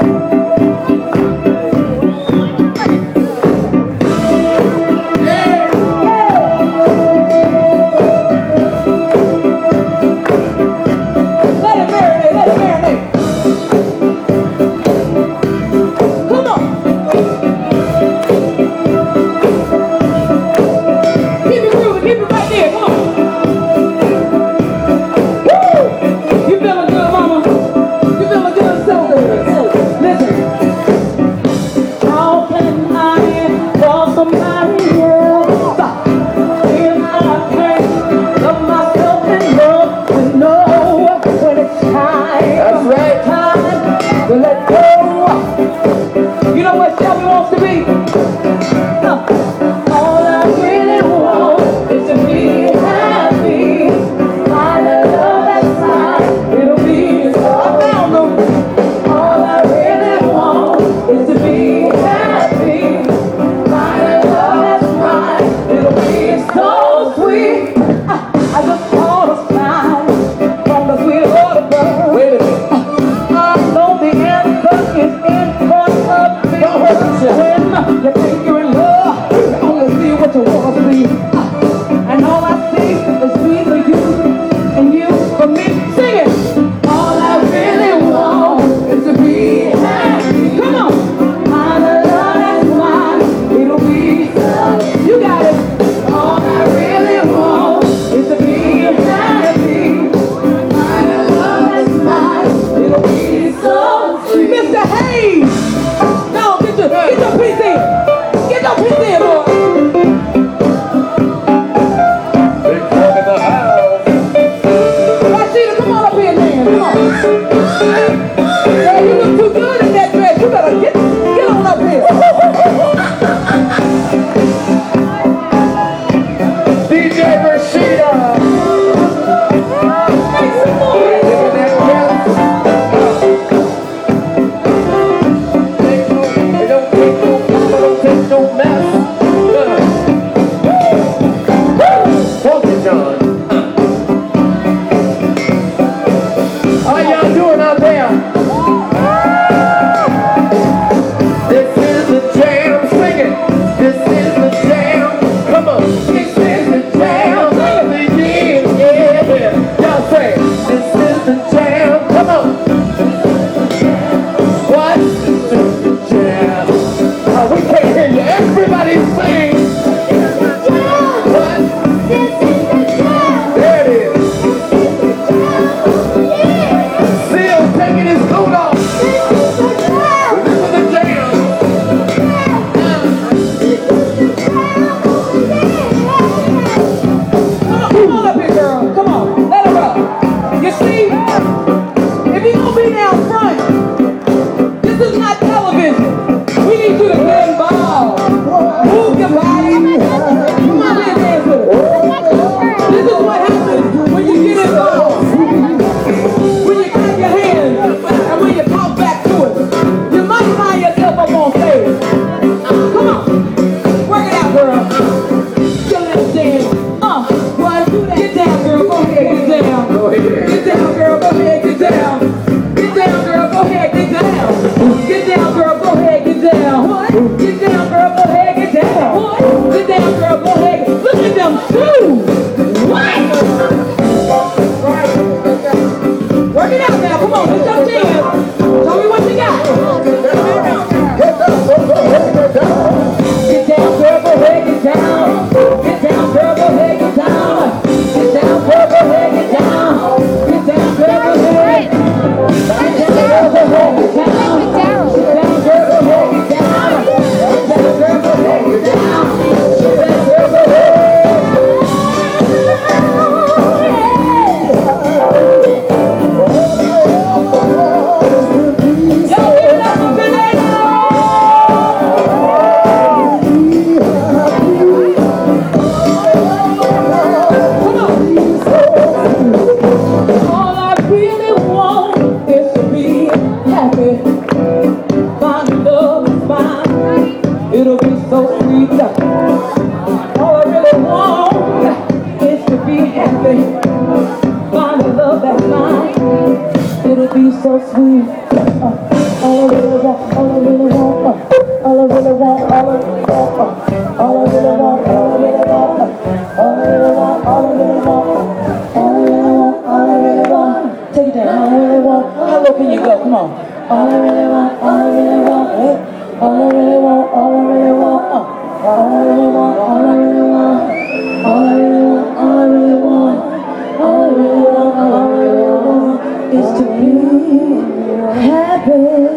happy. Find a love that's mine. It'll be so sweet. Uh, all I really want, all I really want, uh, all I really want, all I really want, uh, all I really want, all I really want, uh, all I really want, all I really want, uh, all I really want, all I really want. Take it down. All I really want. How low can you go? Come on. All I really want, all I really want, eh? All I really want, all I really want, uh, all I really want, all I really want, all I really want, all I really want, all I really want, all I really want is to be happy.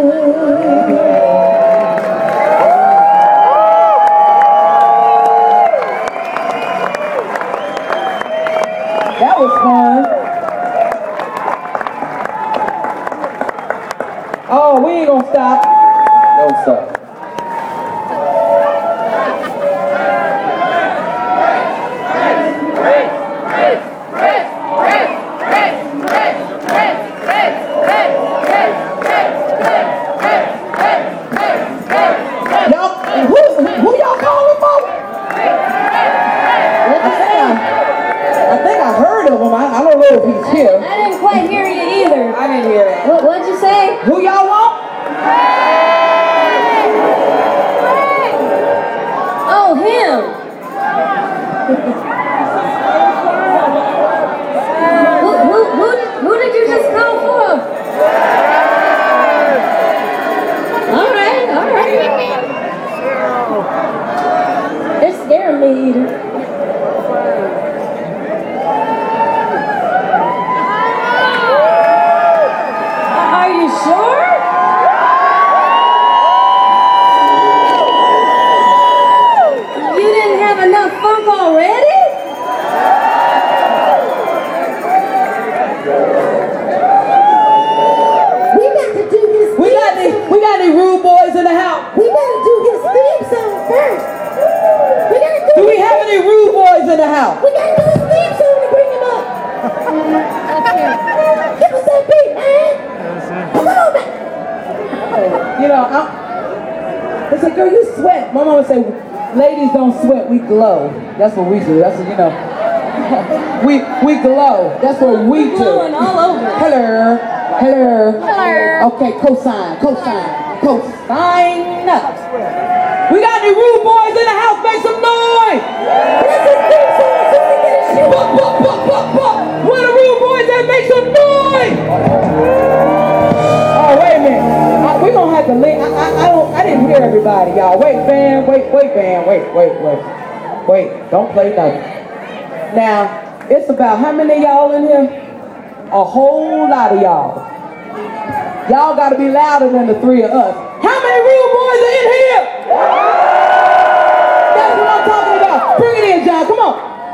That was fun. Oh, we ain't gonna stop. Don't stop. Y'all, who, who y'all calling for? I think I, I think I heard of him. I, I don't know if he's here. I didn't quite hear you either. I didn't hear that. What, what'd you say? Who y'all want? Oh, him. who, who, who, did, who did you just call for? All right, all right. They're scaring me, Edith. Are you sure? You didn't have enough funk already? We got to do his We got the we got the rude boys in the house. We gotta do his theme song first. We gotta do Do we have any rude boys in the house? We gotta do his theme song to bring him up. Give us that beat, man. Come on, man. You know, I'm, they say, girl, you sweat. My mama would say, ladies don't sweat, we glow. That's what we do. That's what, you know. we we glow. That's what we do. Glowing all over. Hello. Hello. Hello. Okay, cosign, cosign, cosign. We got any rude boys in the house? Make some noise. Buck, buck, buck, buck, buck. Where the rude boys that make some noise? Oh, wait a minute. I, we gonna have to link. I, I, I don't. I didn't hear everybody, y'all. Wait, band. Wait, wait, band. Wait, wait, wait, wait. Don't play nothing. Now, it's about how many of y'all in here? A whole lot of y'all. Y'all got to be louder than the three of us. How many real boys are in here? That's what I'm talking about. Bring it in, John. Come on.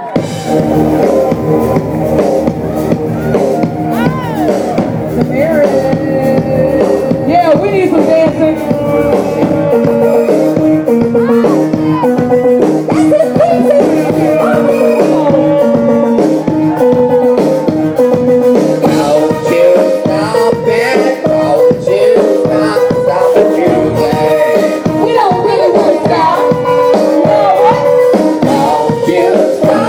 Yeah, we need some dancing. We don't really want to stop. You know what?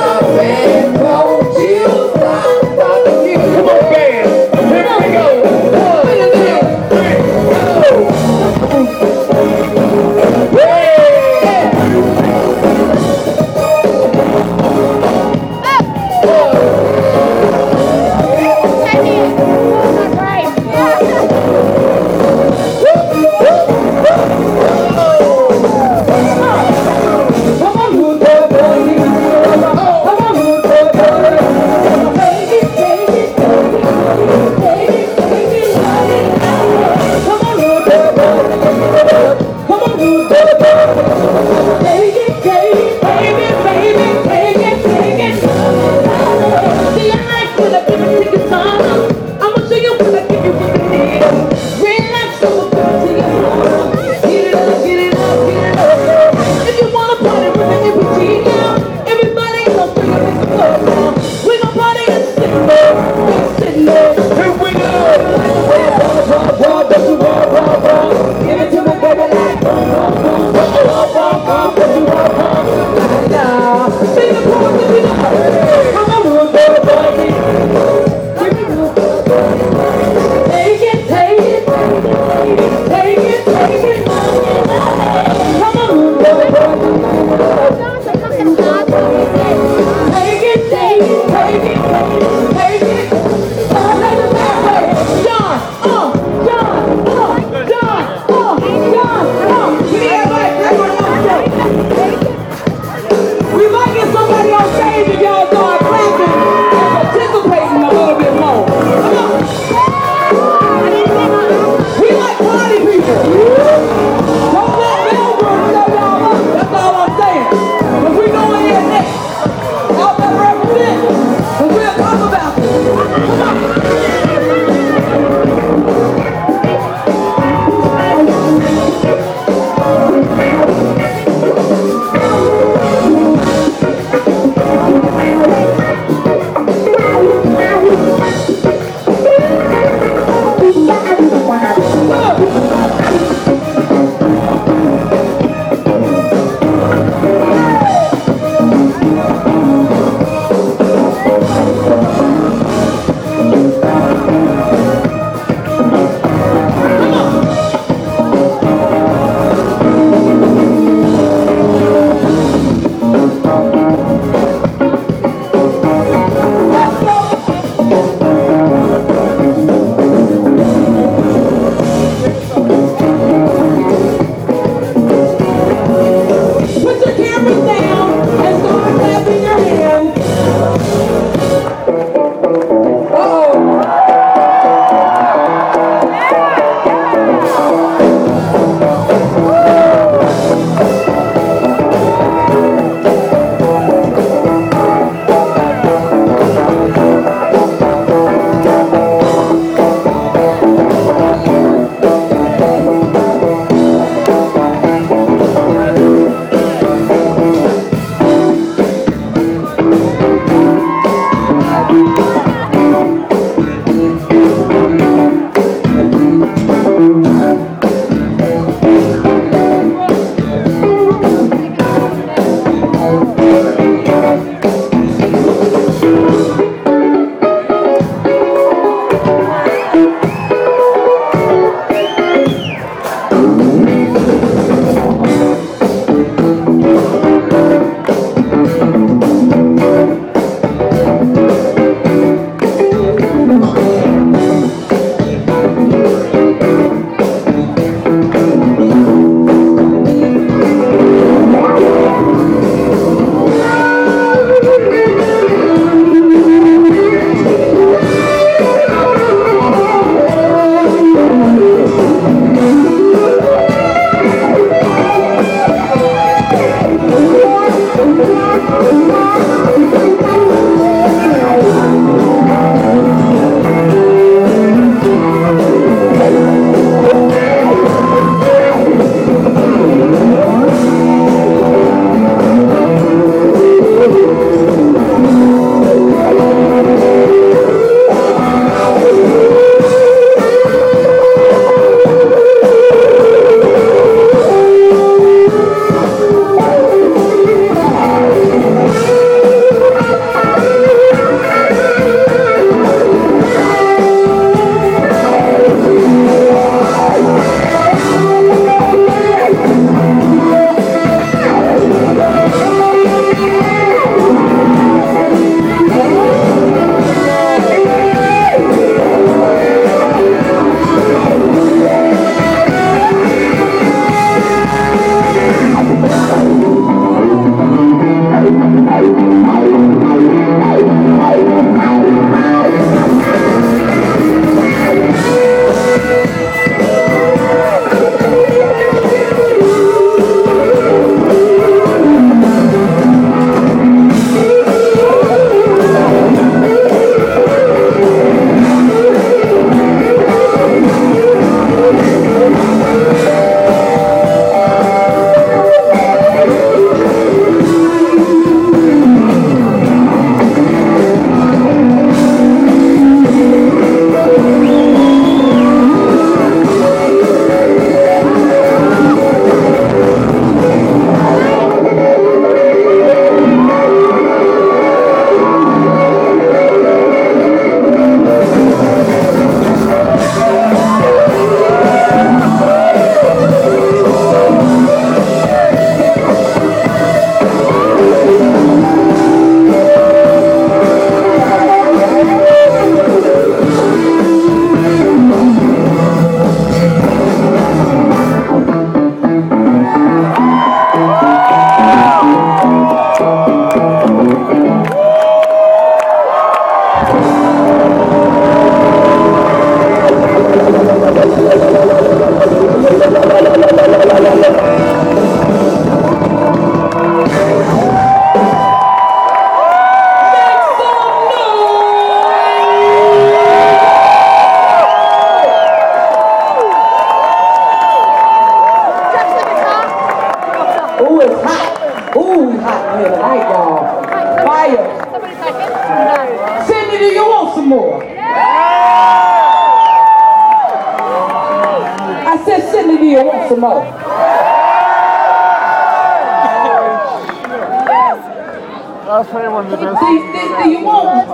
play one of the best. Do, do, do you want? Do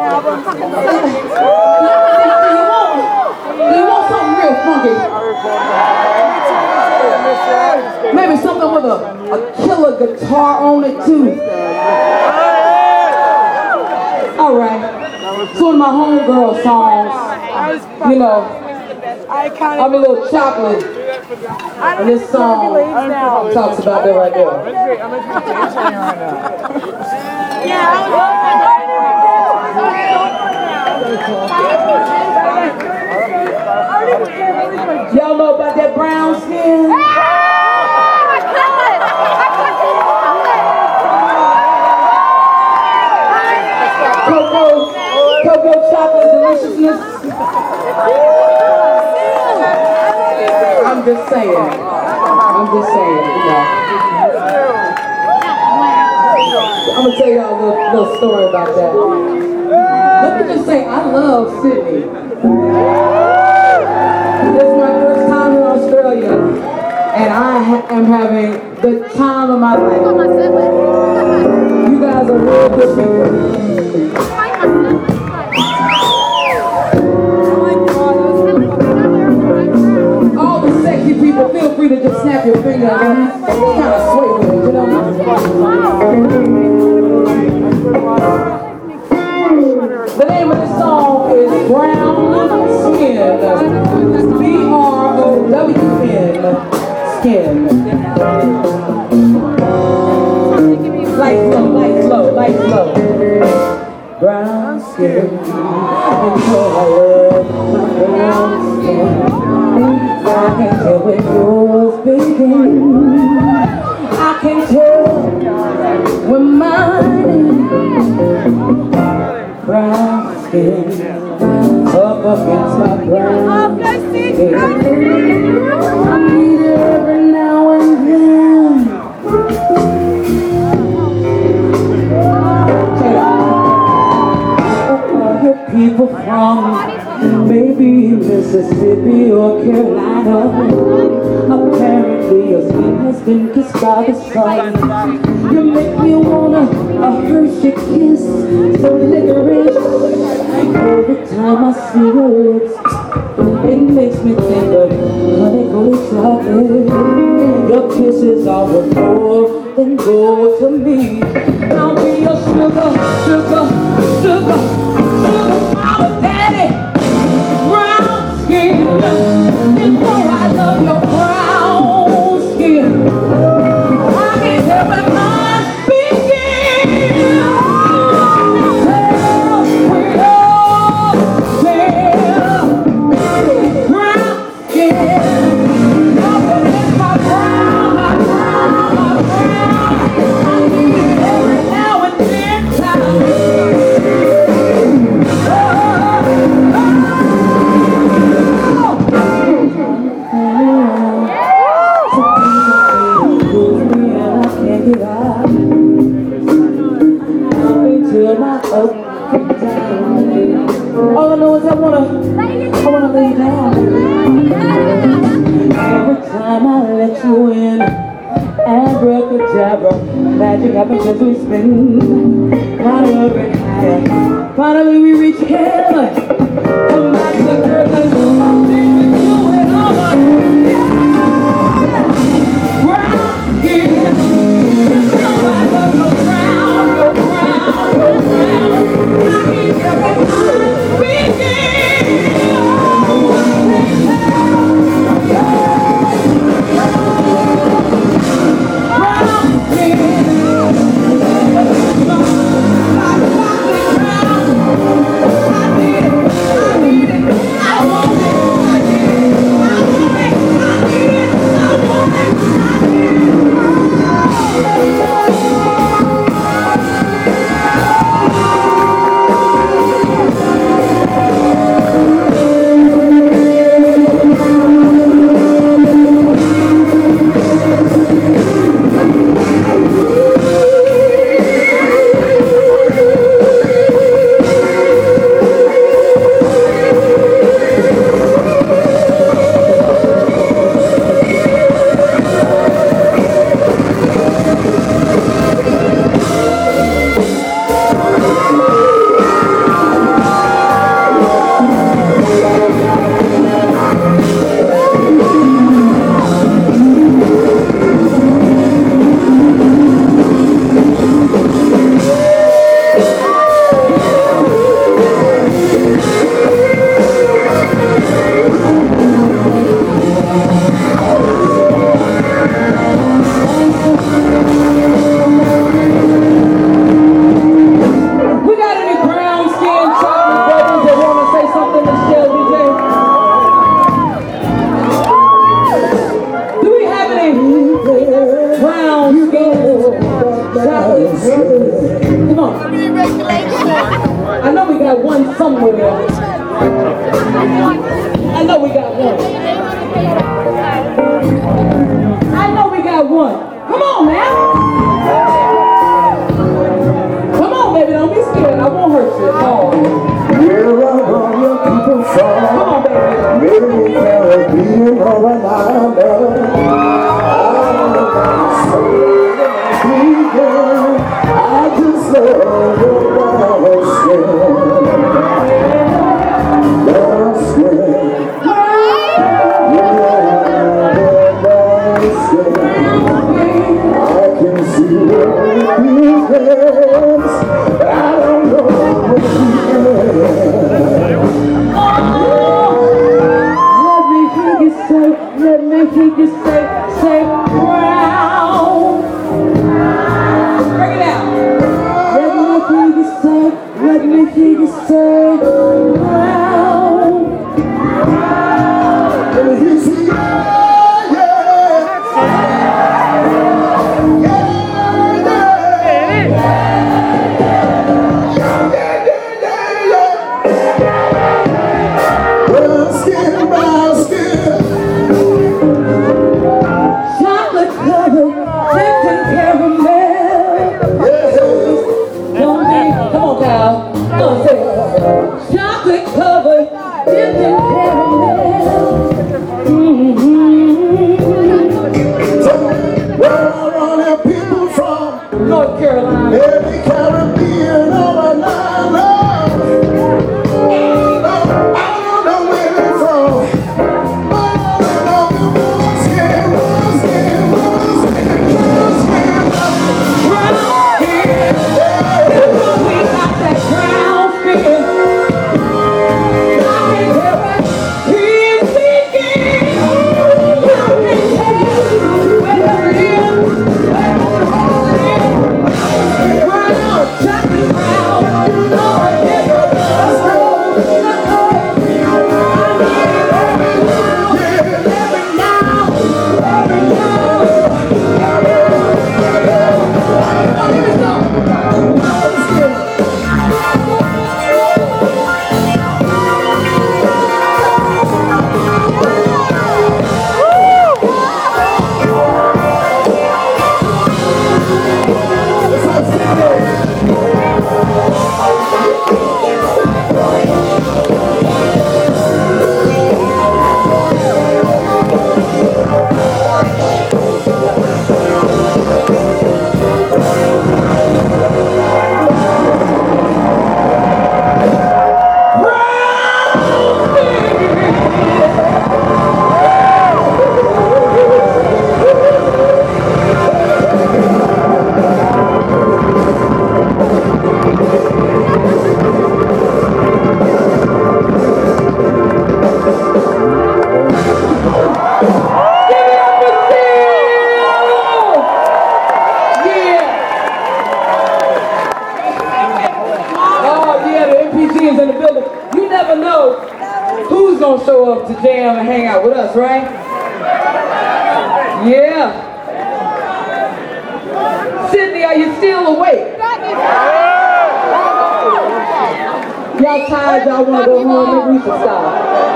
you want? Do you want something real funky? Maybe something with a, a killer guitar on it too. All right. It's one of my homegirl songs. You know, I'm a little chocolate. And this song talks about that right there. Y'all know about that brown skin? Cocoa, cocoa chocolate deliciousness. I'm just saying. I'm just saying. You know. I'm gonna tell y'all a little, little story about that. Let me just say, I love Sydney. This is my first time in Australia, and I ha am having the time of my life. You guys are real good people. All the sexy people, feel free to just snap your finger and kind of sway with it, you know? The name of this song is Brown Skin. B R O W N. Skin. Light flow, light flow, light flow. Brown skin. I love my brown skin. I can tell when yours begin. I can tell when mine is. Brown skin, up against my brown skin. I need it every now and then. Where are people from? Maybe Mississippi or Carolina. Apparently your skin has been kissed by the sun. You make me wanna a Hershey kiss, so licorice. Every time I see your lips, it makes me think of honey gold chocolate. Your kisses are worth more than gold to me. I'll be your sugar, sugar, sugar, sugar mama daddy. Brown skin, you know I love your brown skin. I can't help it, mine begin. All I know is I wanna, I wanna lay down. Every time I let you in, abracadabra, magic happens as we spin. Higher and higher, finally we reach heaven. Come back to the curtain, I'm with you and all my brown skin. You know I love your brown, your brown, your brown. I need every time we I need got one somewhere. I know we got one. I know we got one. Come on, man. Come on, baby. Don't be scared. I won't hurt you. No. Where are all your people from? Come on, baby. Maybe Caribbean or an islander. I just love your skin. Your skin. I can see your hands. I don't know what you Let me hear you say, let me hear you say, say brown. Bring it out. Let me hear you say, let me hear you say brown. Let me hear you say, yeah, Chocolate covered, dipped in caramel. Don't be, come on, Kyle. Come on, say it. Chocolate covered, dipped in caramel. Mm-hmm. where are all the people from? North Carolina. Every Caribbean or an island. I don't know where they're from. But I know one skin, one skin, one skin, one skin. Brown skin. We got that brown skin. I can hear it. He's speaking. I can tell you where it is. Brown, chocolate brown. Lord, give us a soul. Show up to jam and hang out with us, right? Yeah. Sydney, are you still awake? Y'all tired? Y'all want to go home? Maybe we should stop.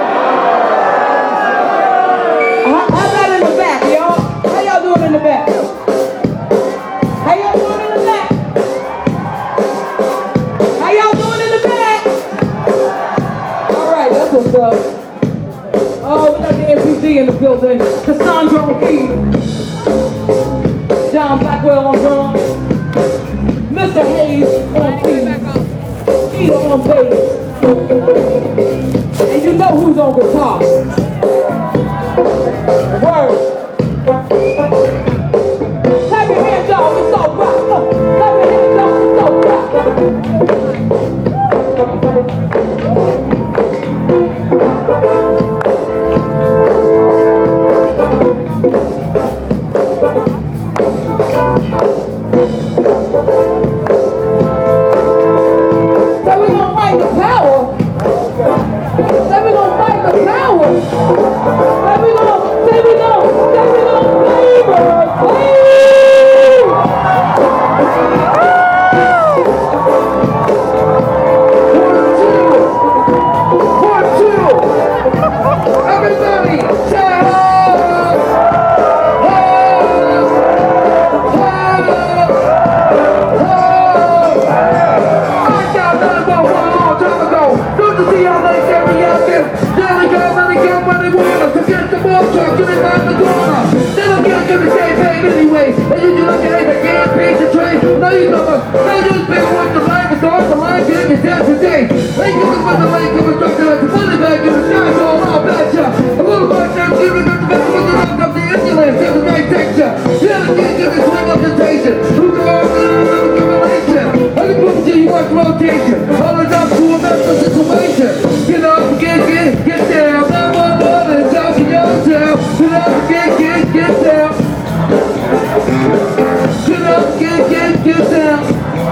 How, how about in the back, y'all? How y'all doing in the back? How y'all doing in the back? How y'all doing in the back? All right, that's what's up. Oh, we got the M P G in the building. Cassandra O'Keefe. John Blackwell on drums. Mister Hayes on keys. Peter on bass. And you know who's on guitar. Word. Clap your hands up, it's all rock. Clap your hands up, it's all rock. One, two, they wanna forget the more talk, give it back the corner. They don't get to the same pay anyway. They usually look at it, they can't pay the trade. Now you know what, now you just pick up the line, it's off the line, get it down today. They give us the line, give us the line, the money back, give us the line, all out, betcha. A little bit now, give it up the best with the rock up the ambulance, give the right texture. Yeah, the kid, give it swing up the station. Who can all the accumulation? I can put you, you watch rotation. All it's up to a mental situation. Get up, get, get, get down. nine one one and talk in your town. Get up, get, get, get down. Get up, get, get, get down.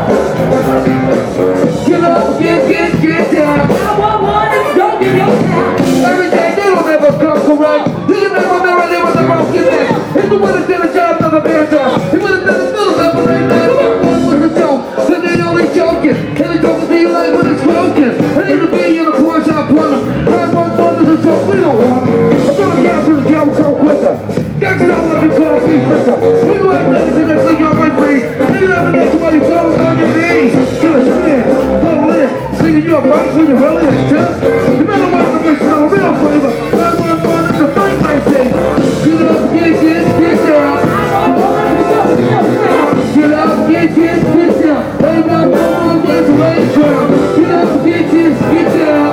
Get up, get, get, get down. nine one one and talk in your town. Every day they don't ever come correct. You can never mirror them with a broken neck. If the winner did a job, never been done. He would have done a little bit, but ain't that one was a joke. Then they only joking. And they talking to you like when it's broken. I need to be in a Porsche, I put them. nine one one is a joke, we don't want them. I'm gonna get to the job so quicker. That's not what we call me quicker. We go ahead and everything that's like your right face. Maybe never get somebody falling on your knees. Give us a man, pull in. Singing your body when you're really in touch. You better want to mix it on real flavor. nine one one is the fight right thing. Get up, get, get, get down. Get up, get, get, get down. Hey, nine one one, get the way to ground. Get up, get, get, get down.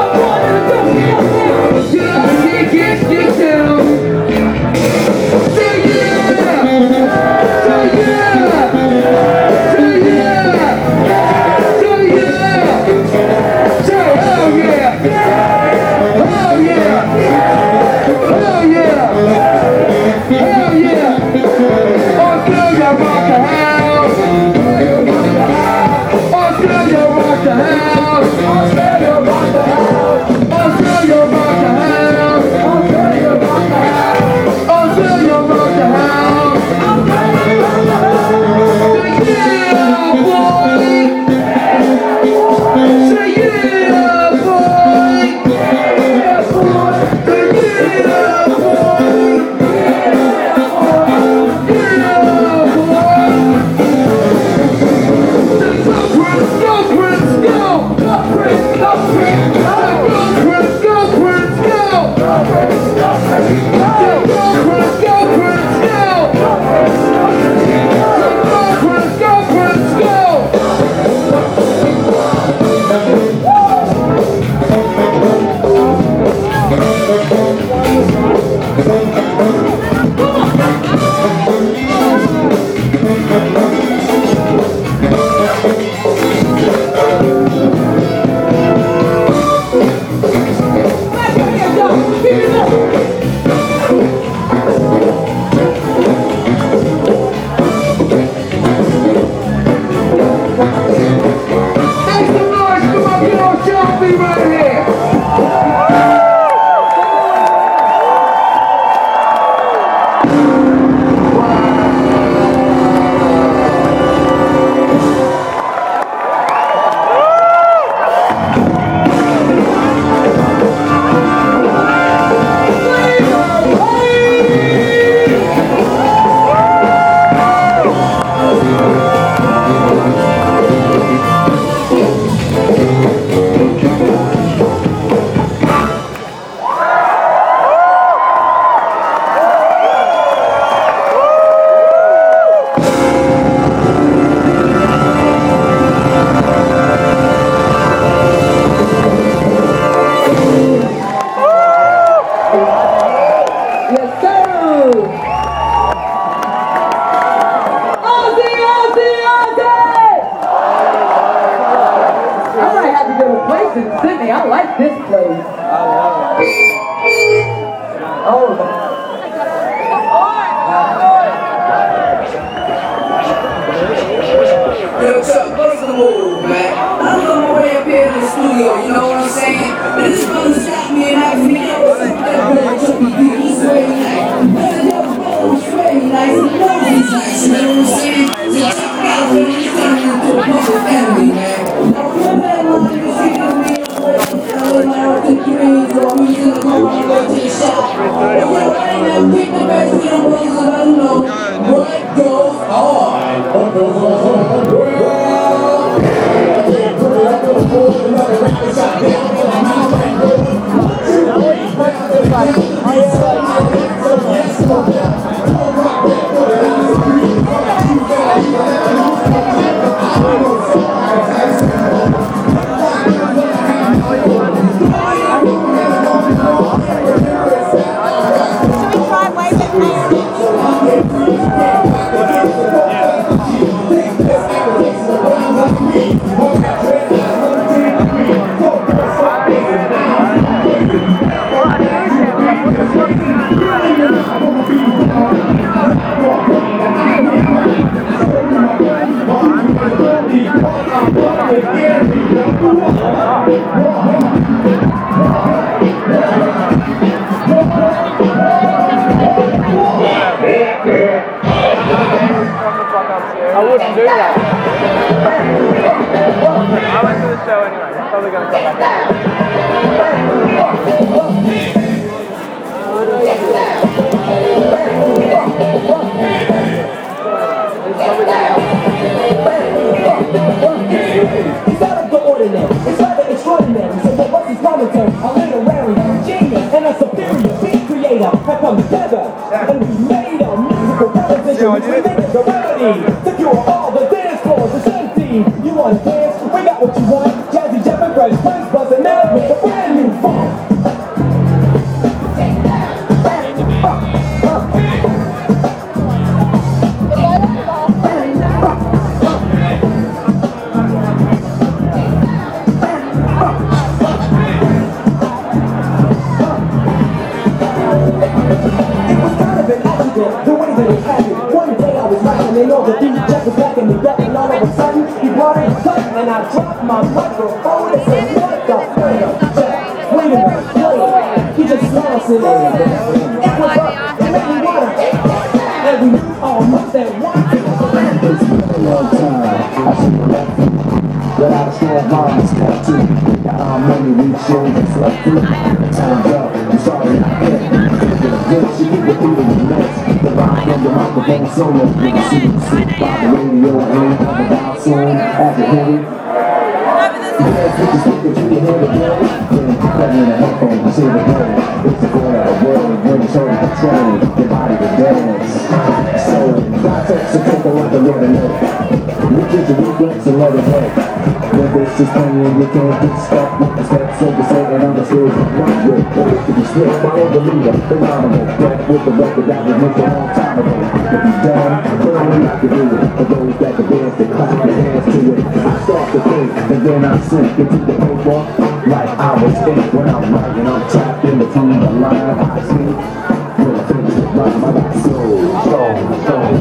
Get up, get, get, get down. Say yeah! Say yeah! Say yeah! Say yeah! Say hell yeah! Hell yeah! Hell yeah! Hell yeah! Australia rock the house! Australia rock the house! Australia rock the house! Australia rock the house! Australia rock the house! Australia rock the house! Say yeah, boy! Yeah, boy! Say yeah, boy! Yeah, boy! Say go, Prince, go, Prince, go! Go, Prince, go, Prince, go! Go, Prince, go, Prince, go! Go, Prince, go, Prince, go! Go, Prince, go, Prince, go! Go, Prince, go, Prince, go! Make some noise, come on, get on Shelby right here! I like this place. Oh. Yo, Chuck, what's the move, man? I'm on my way up here to the studio, you know what I'm saying? And this brother stopped me and asked me, yo, that boy took me deep, he's way nice. That young brother was way nice, he knows he's nice, you know what I'm saying? So I talk about when he's turning into a public enemy, man. Now remember that line, you see me, I'm my heart to dreams, or I'm using the car, I'm going to the shop. But yo, I ain't never picked the best of them brothers, I don't know what goes on. What goes on? Well, I wouldn't do that. I went to the show anyway. I'm probably going to come back. It's out of the ordinary, it's rather extraordinary. So what was his commentary? A literary genius and a superior beat creator have come together, and we made a musical proposition which we think is a remedy to cure all the dance floors is empty. You want to dance? We got what you want. Jazzy Jeff and Fresh Prince buzzing out with a brand new funk. The way that it happened. One day I was writing and all the beat just was back in the gut, and all of a sudden he brought it cut and I dropped my microphone and said, what the fuck? Wait a minute, wait. He just lost it. It was up, it made me wanna. And we all must have wanted. It's been a long time. I should have left you. But I was strong minds got to. Got how many weak shoulders left through. Time's up. I'm sorry I can't. Good, she keep repeating the notes. The rock and the microphone solo. When you see them sit by the radio and ain't coming down soon. After hitting. Yeah, put your speaker to your head again. Then plug in a headphone and say the word. It's the boy of the world and bring show to control. Your body to dance. So, God takes a take a look and let it know. You get your regrets and let it go. When this is playing, you can't get stuck with the steps of the set and on the stage. One way, always to be slick, follow the leader, phenomenal. Back with the record that was made a long time ago. If you down, then only I can do it. For those that can dance, they clap their hands to it. I start to think, and then I sink into the paper. Like I was eight when I'm writing, I'm trapped in between the line. I see, when I finish the rhyme, I got soul, soul, soul.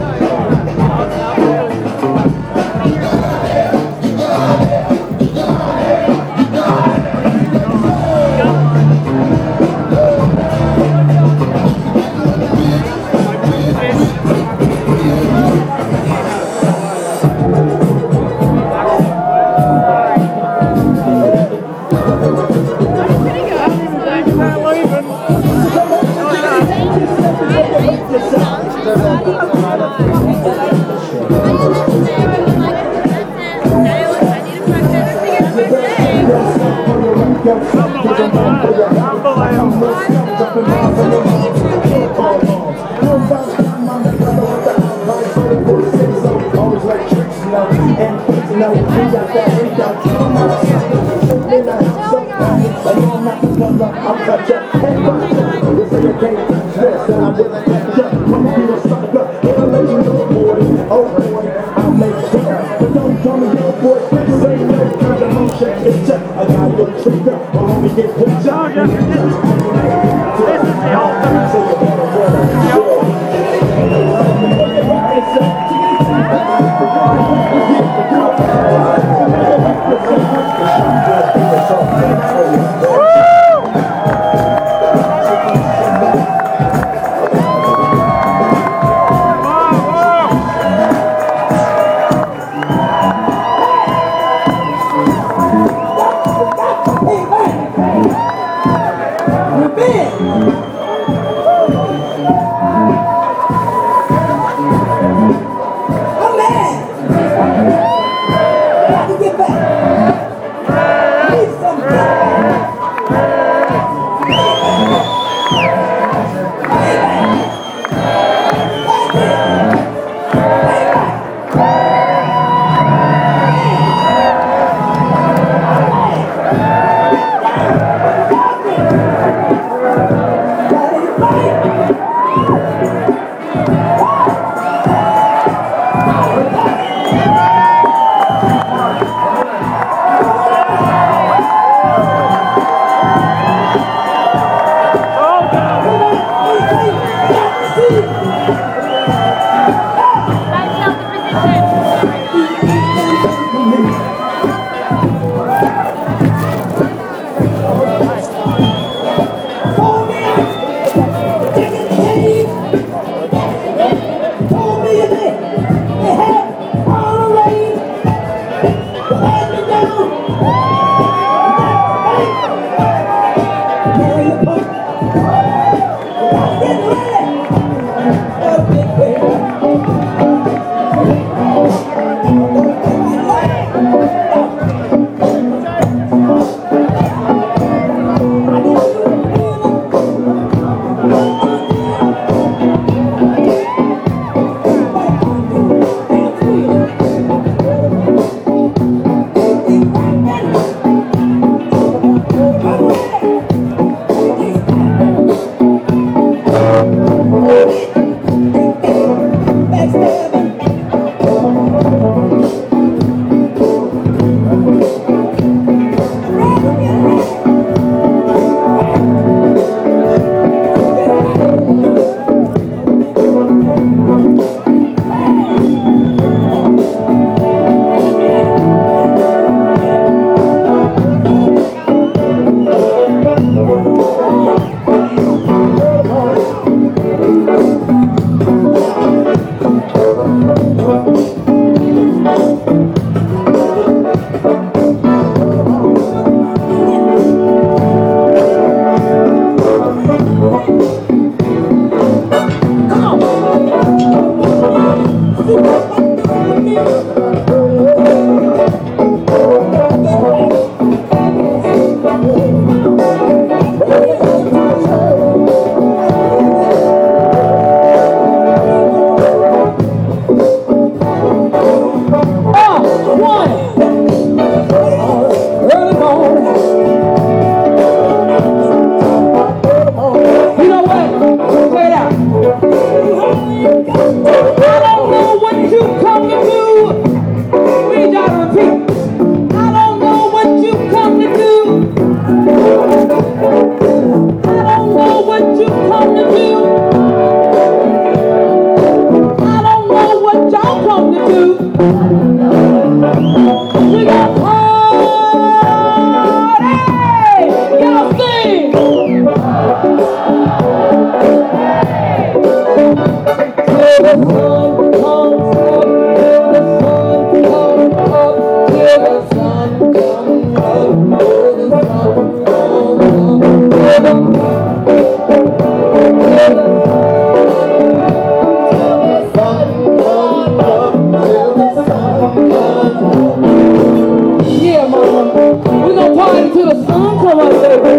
the sun come up, baby.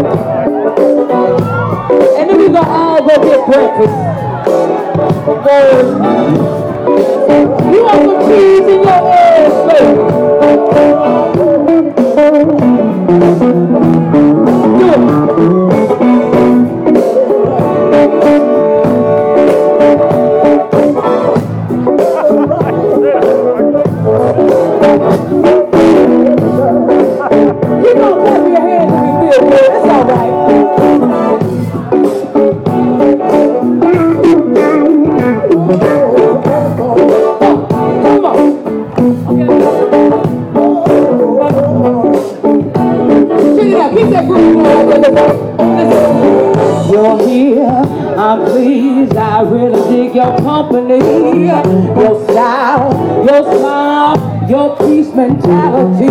And then we gonna all go get breakfast. Bird. You want some cheese in your ass, baby? You're here, I'm pleased, I really dig your company. Your style, your smile, your peace mentality.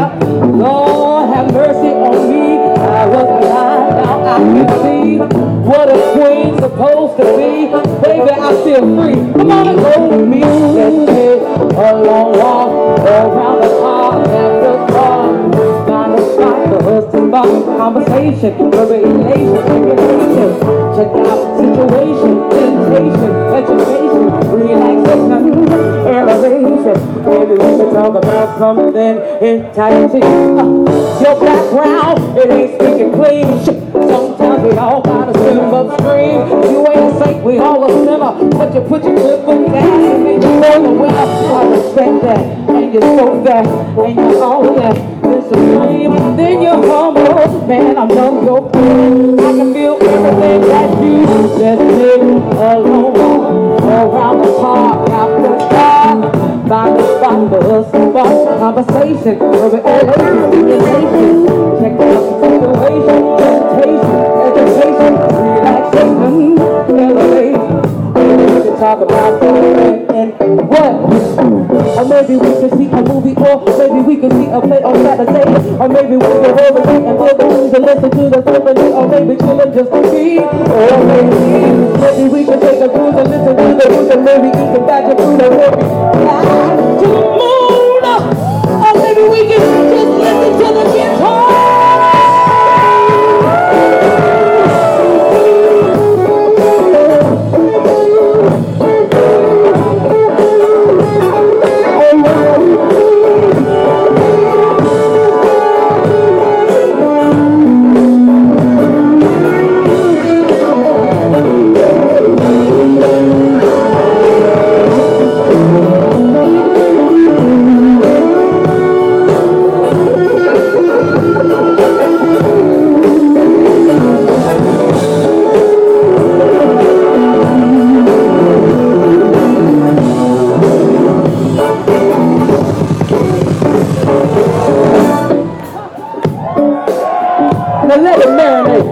Lord have mercy on me, I was blind, now I can see what a queen's supposed to be. Baby, I feel free, come on and go with me. Let's take a long walk around the park after dark. Find a spot for us to embark conversation, revelation, regulation. Check out situation, temptation, education, relaxation, elevation. Maybe we can talk about something enticing. Uh, your background, it ain't speaking clean. Sometimes we all gotta swim upstream. You ain't a saint, we all a sinner. But you put your good foot down and make you know the winner. I respect that, and you're so fat, and you're all that. Supreme, then you're humble, man, I'm on your feet. I can feel everything that you just did alone. Around the park, after dark, find a spot for us to spark conversation, revelation, relation. Check out the situation, meditation, education, relaxation, elevation. Maybe we can talk about something and what? Or maybe we could see a movie, or maybe we could see a play on Saturday. Or maybe we could hold a seat and feel the news and listen to the symphony. Or maybe chillin' just to be. Or maybe, maybe we could take a cruise and listen to the news and maybe eat some badger food and maybe fly to the moon. Or maybe we could just listen to the guitar. Now let it marinate.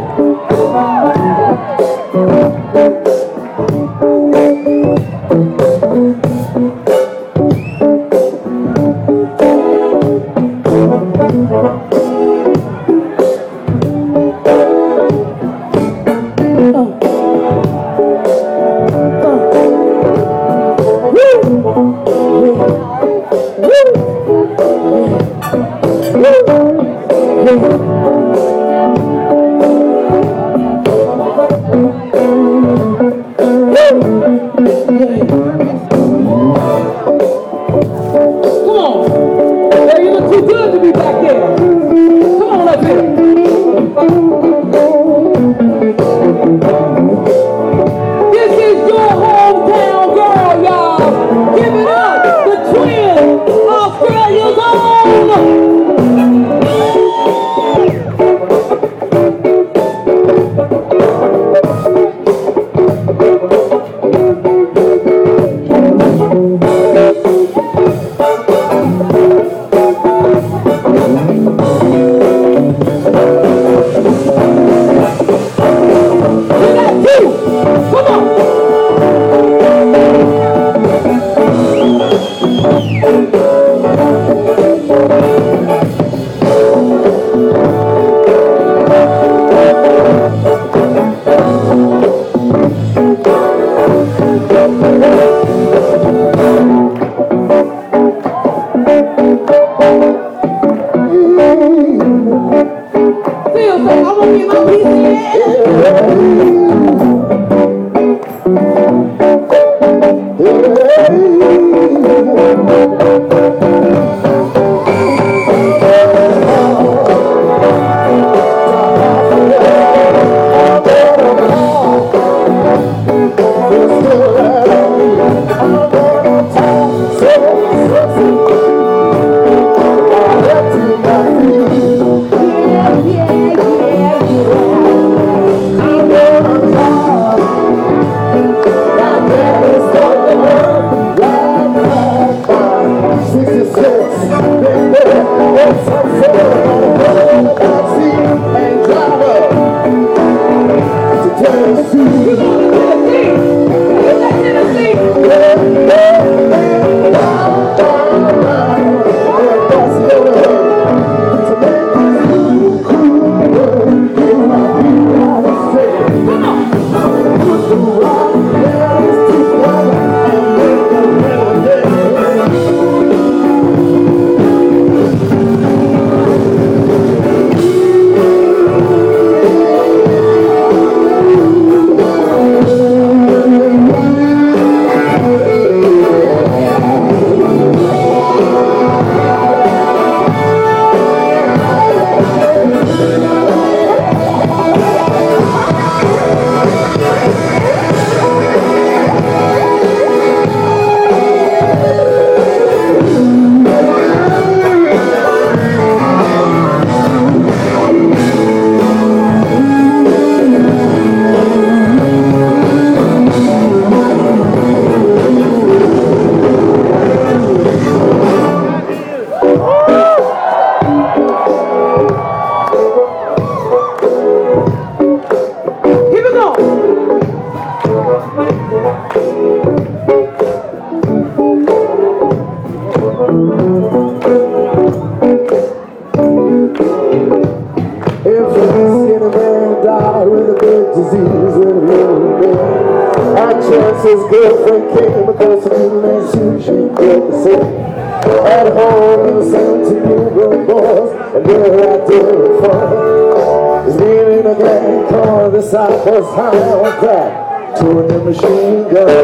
die with a big disease with a little bit. Our chance's girlfriend came because of you and she, she did the same. At home in the seventeen-year-old boys, and they're out there with fun. He's leaning a gang car, the Southwest high on crack, touring the machine gun.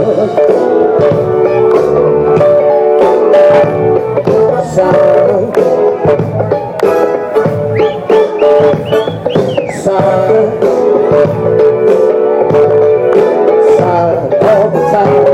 Sign, sign, sign all the time.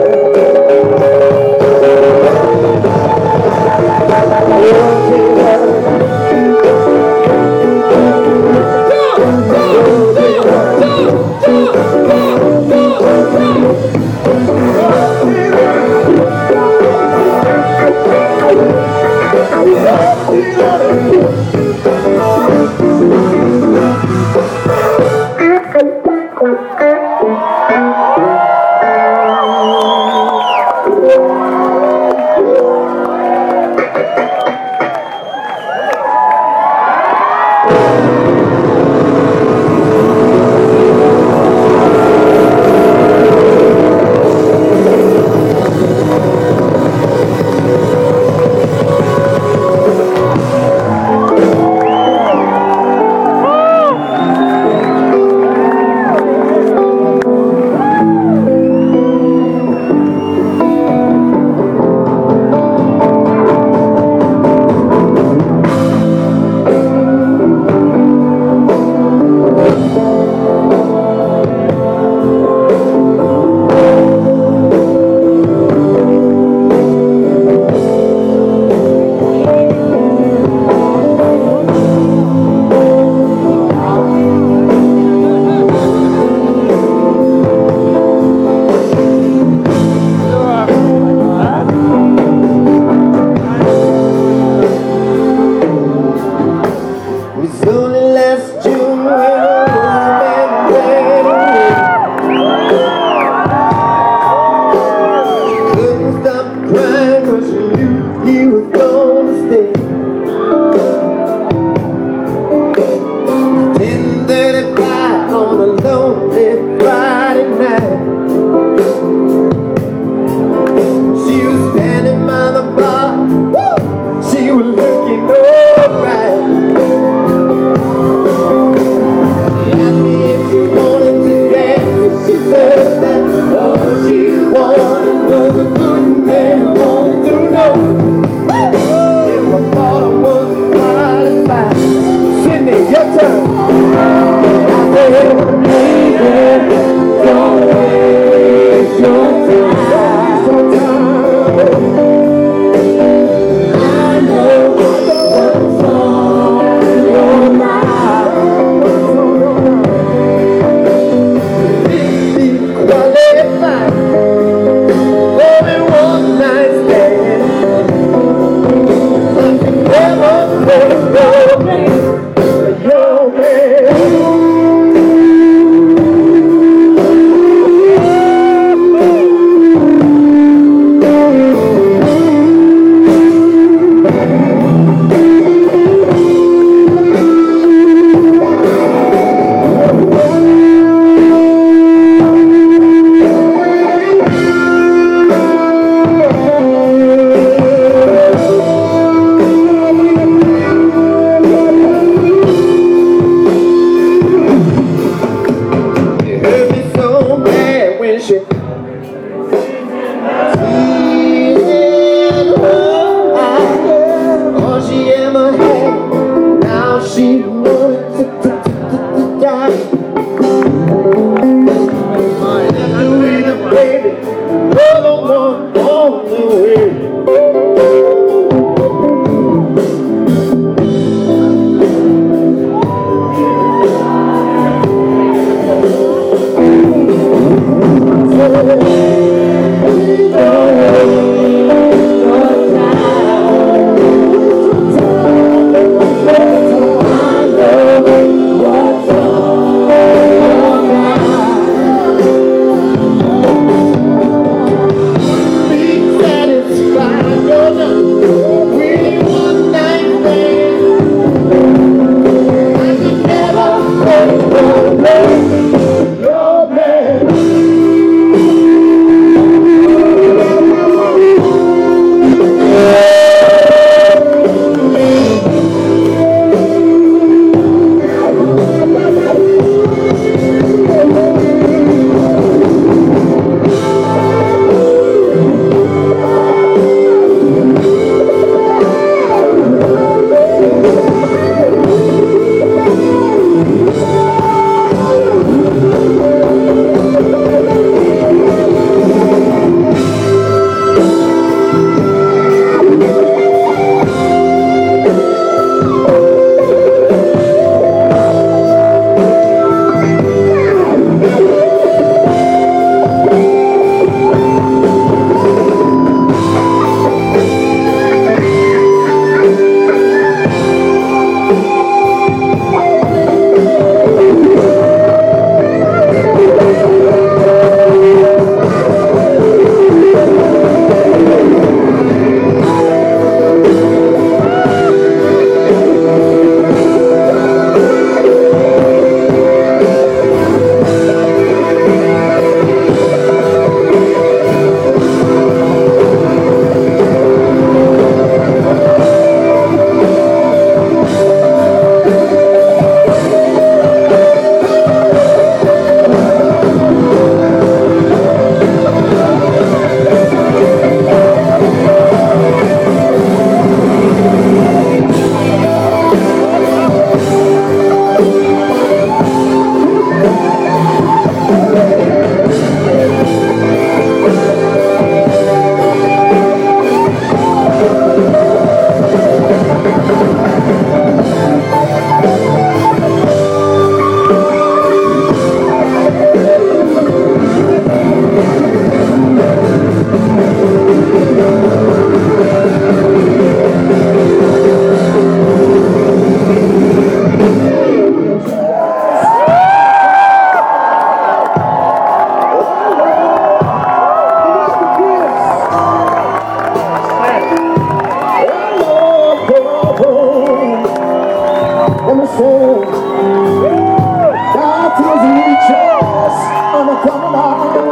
Got his waitress on the promenade.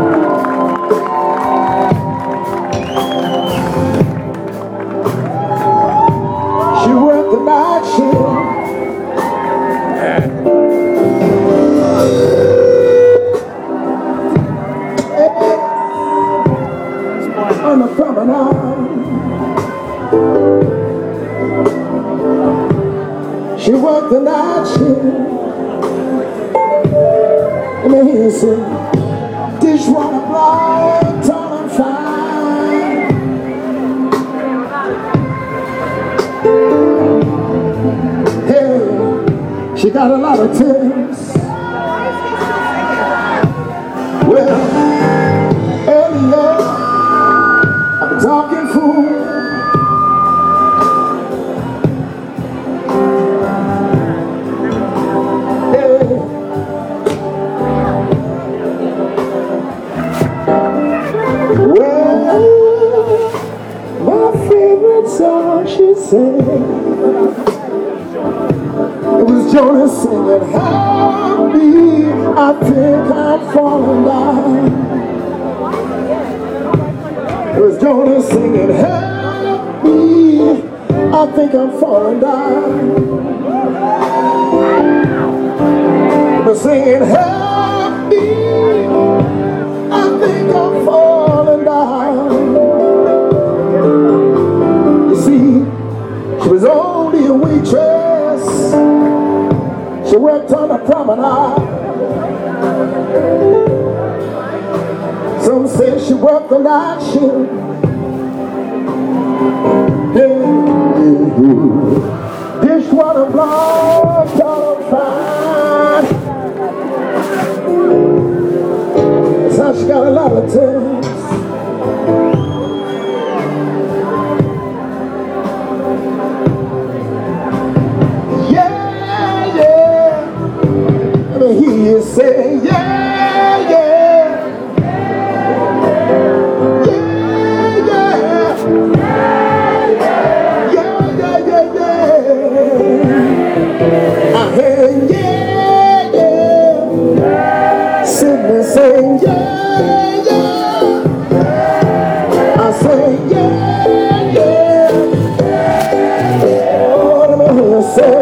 She worked the night shift. On the promenade. She worked the night shift. Let me hear you sing. Dishwater blowing, tall and fine. Hey, she got a lot of tips. Well, earlier I've been talking fool. Song she sang, it was Jonas singing, help me, I think I'm falling down. It was Jonas singing, help me, I think I'm falling down. It was singing, help me, I think I'm falling down. She was only a waitress. She worked on the promenade. Some say she worked the night shift. Dishwater blonde, tall and fine. That's how she got a lot of tips. He is saying, yeah, yeah, yeah, yeah, yeah, yeah, yeah, yeah. I heard, yeah, yeah. Sydney saying, yeah, yeah. I say, yeah, yeah. Oh, let me hear you say.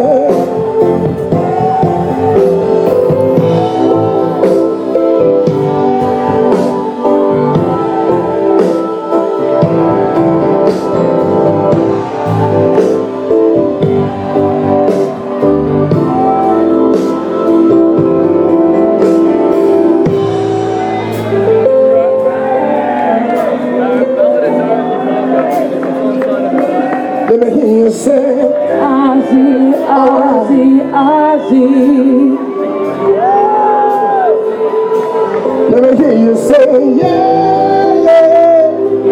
Let me hear you say, Ozzy, Ozzy, Ozzy. Let me hear you say, yeah, yeah,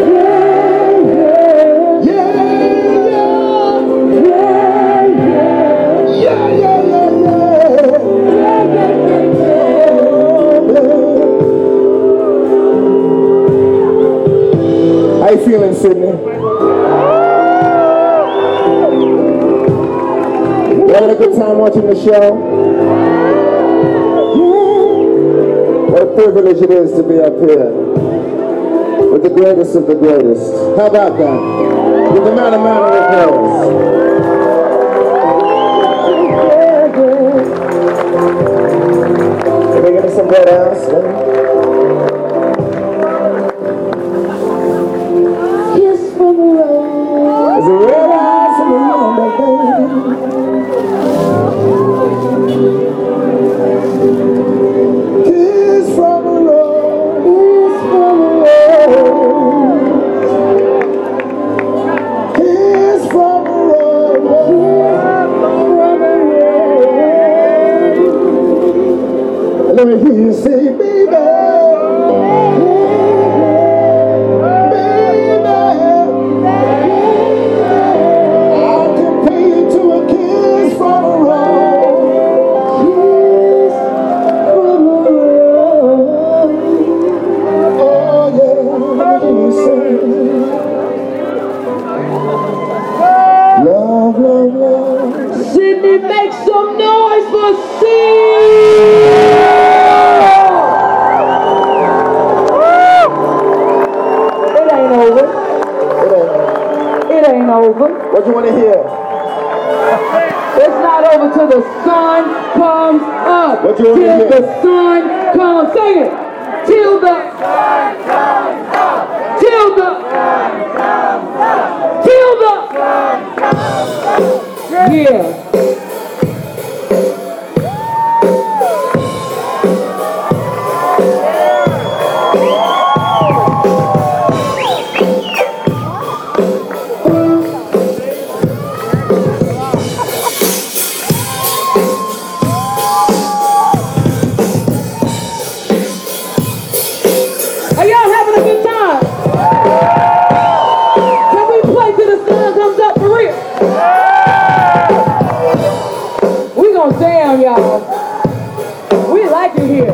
yeah, yeah, yeah, yeah, yeah, yeah. How you feeling, Sydney? You having a good time watching the show? What a privilege it is to be up here with the greatest of the greatest. How about that? With the man of man of applause. Can we get some red ass? Kiss from the road. There's a red ass in the room, baby. Kiss from the road. Kiss from the road. Kiss from the road. Kiss from the road. Let me hear you say, baby. Sydney, make some noise. What do you want to hear? It's not over till the sun comes up. What you want to till hear? the sun comes. Sing it. Till the sun comes up. Till the sun comes up. Till the sun comes up. Yeah. Are y'all having a good time? Can we play till the sun comes up for real? We gonna jam, y'all. We like it here.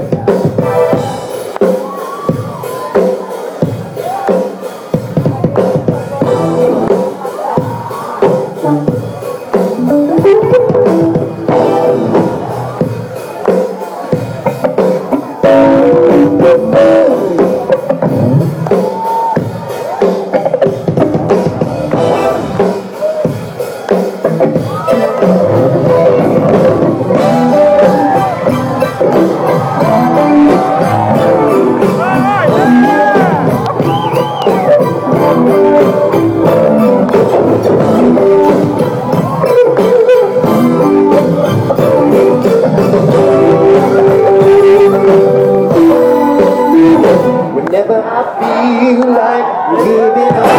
Whenever I feel like giving up,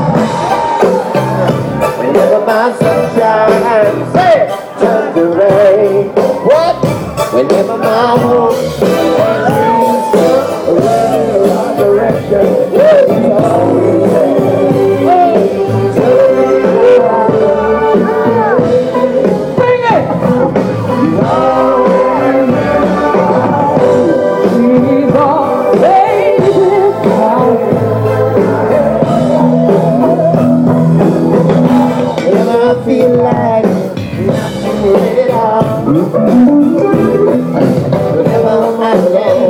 whenever my sunshine turns to rain, what? Whenever my hope leads to a wrong direction, it's always there. Sing it! She's always Whenever I feel like nothing really at all, whenever I'm alone,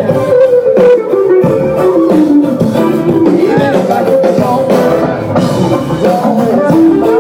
even if I don't know, it's always my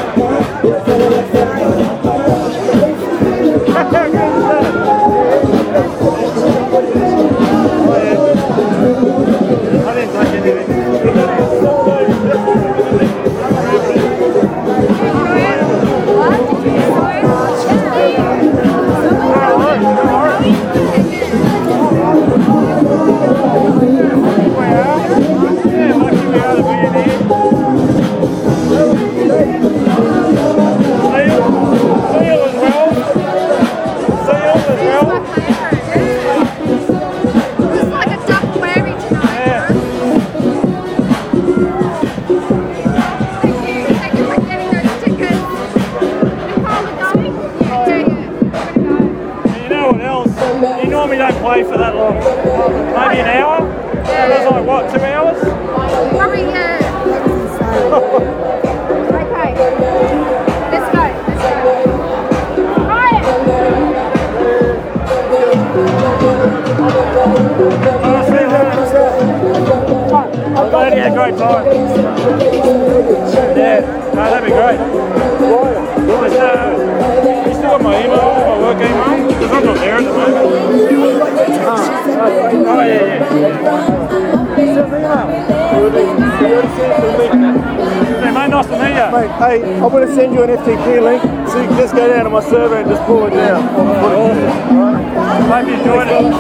Play for that long. Maybe an hour? Yeah. It was like what, two hours? Probably, yeah. Okay. Let's go. Let's go. Right. I'm glad you had a great time. Yeah, no, that'd be great. Just, uh, you still got my email, my work email? Because I'm not there at the moment. Oh, yeah, yeah. Hey, mate, nice to meet you. Mate, hey, I'm going to send you an F T P link so you can just go down to my server and just pull it down. Hope you enjoyed it.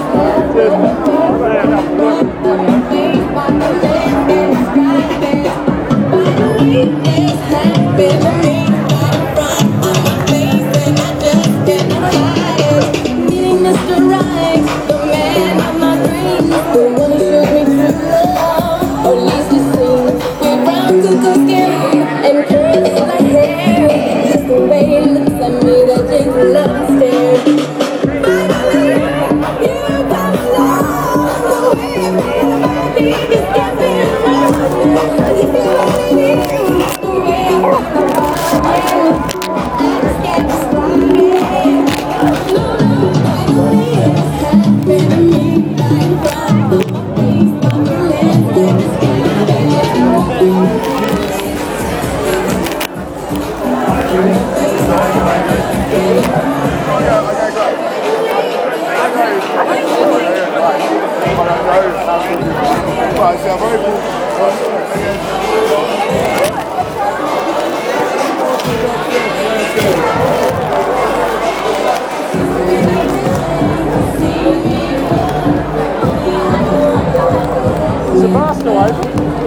Is the bar still open?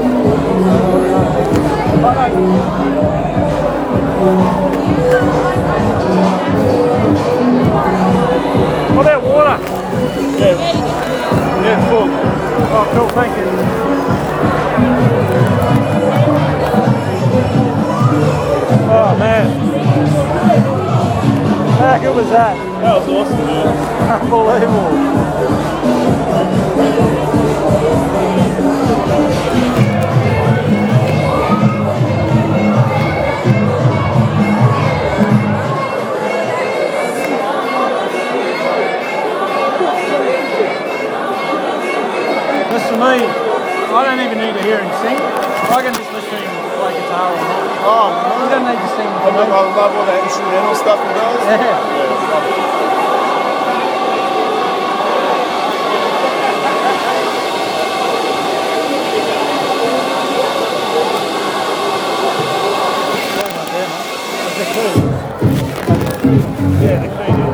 What about water? Yeah. Yeah, full. Oh, cool, thank you. Oh, man. How good was that? That was awesome, dude. Unbelievable. Just for me, I don't even need to hear him sing. I can just listen to him play guitar or not. Oh, You don't need to sing. I love, I love all that instrumental stuff he does. Yeah. Yeah, love it. Yeah, the